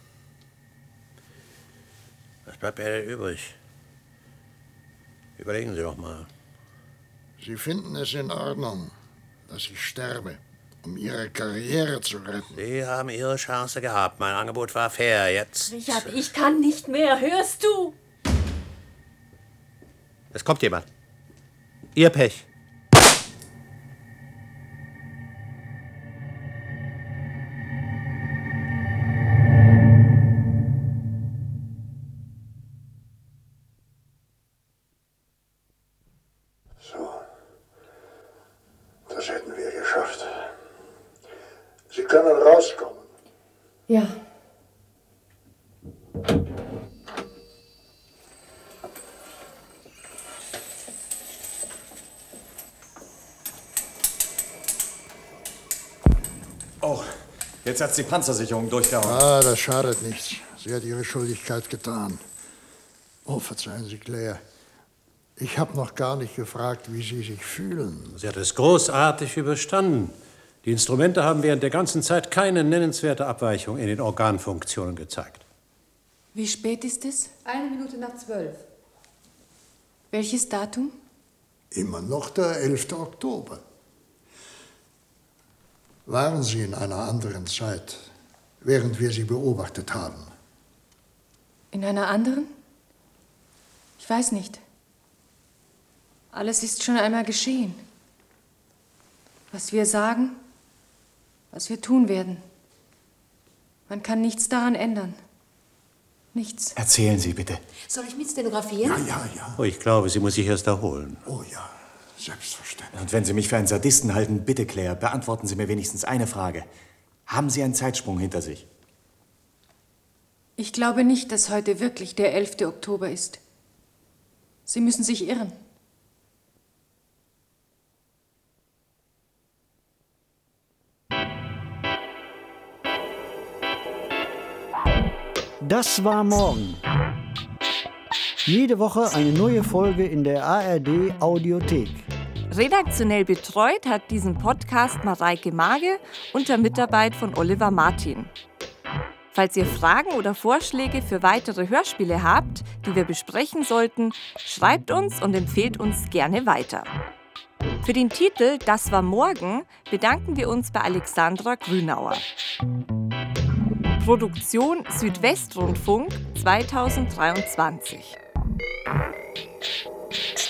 Was bleibt mir denn übrig? Überlegen Sie doch mal. Sie finden es in Ordnung, dass ich sterbe, um Ihre Karriere zu retten. Sie haben Ihre Chance gehabt. Mein Angebot war fair. Jetzt... Richard, ich kann nicht mehr. Hörst du? Es kommt jemand. Ihr Pech. Das hätten wir geschafft. Sie können rauskommen. Ja. Oh, jetzt hat's die Panzersicherung durchgehauen. Ah, das schadet nichts. Sie hat ihre Schuldigkeit getan. Oh, verzeihen Sie, Claire. Ich habe noch gar nicht gefragt, wie Sie sich fühlen. Sie hat es großartig überstanden. Die Instrumente haben während der ganzen Zeit keine nennenswerte Abweichung in den Organfunktionen gezeigt. Wie spät ist es? Eine Minute nach zwölf. Welches Datum? Immer noch der elfte Oktober. Waren Sie in einer anderen Zeit, während wir Sie beobachtet haben? In einer anderen? Ich weiß nicht. Alles ist schon einmal geschehen. Was wir sagen, was wir tun werden. Man kann nichts daran ändern. Nichts. Erzählen Sie bitte. Soll ich mitstenografieren? Ja, ja, ja. Oh, ich glaube, sie muss sich erst erholen. Oh ja, selbstverständlich. Und wenn Sie mich für einen Sadisten halten, bitte, Claire, beantworten Sie mir wenigstens eine Frage. Haben Sie einen Zeitsprung hinter sich? Ich glaube nicht, dass heute wirklich der elfte Oktober ist. Sie müssen sich irren. Das war morgen. Jede Woche eine neue Folge in der A R D Audiothek. Redaktionell betreut hat diesen Podcast Mareike Mage unter Mitarbeit von Oliver Martin. Falls ihr Fragen oder Vorschläge für weitere Hörspiele habt, die wir besprechen sollten, schreibt uns und empfehlt uns gerne weiter. Für den Titel Das war morgen bedanken wir uns bei Alexandra Grünauer. Produktion Südwestrundfunk zweitausenddreiundzwanzig.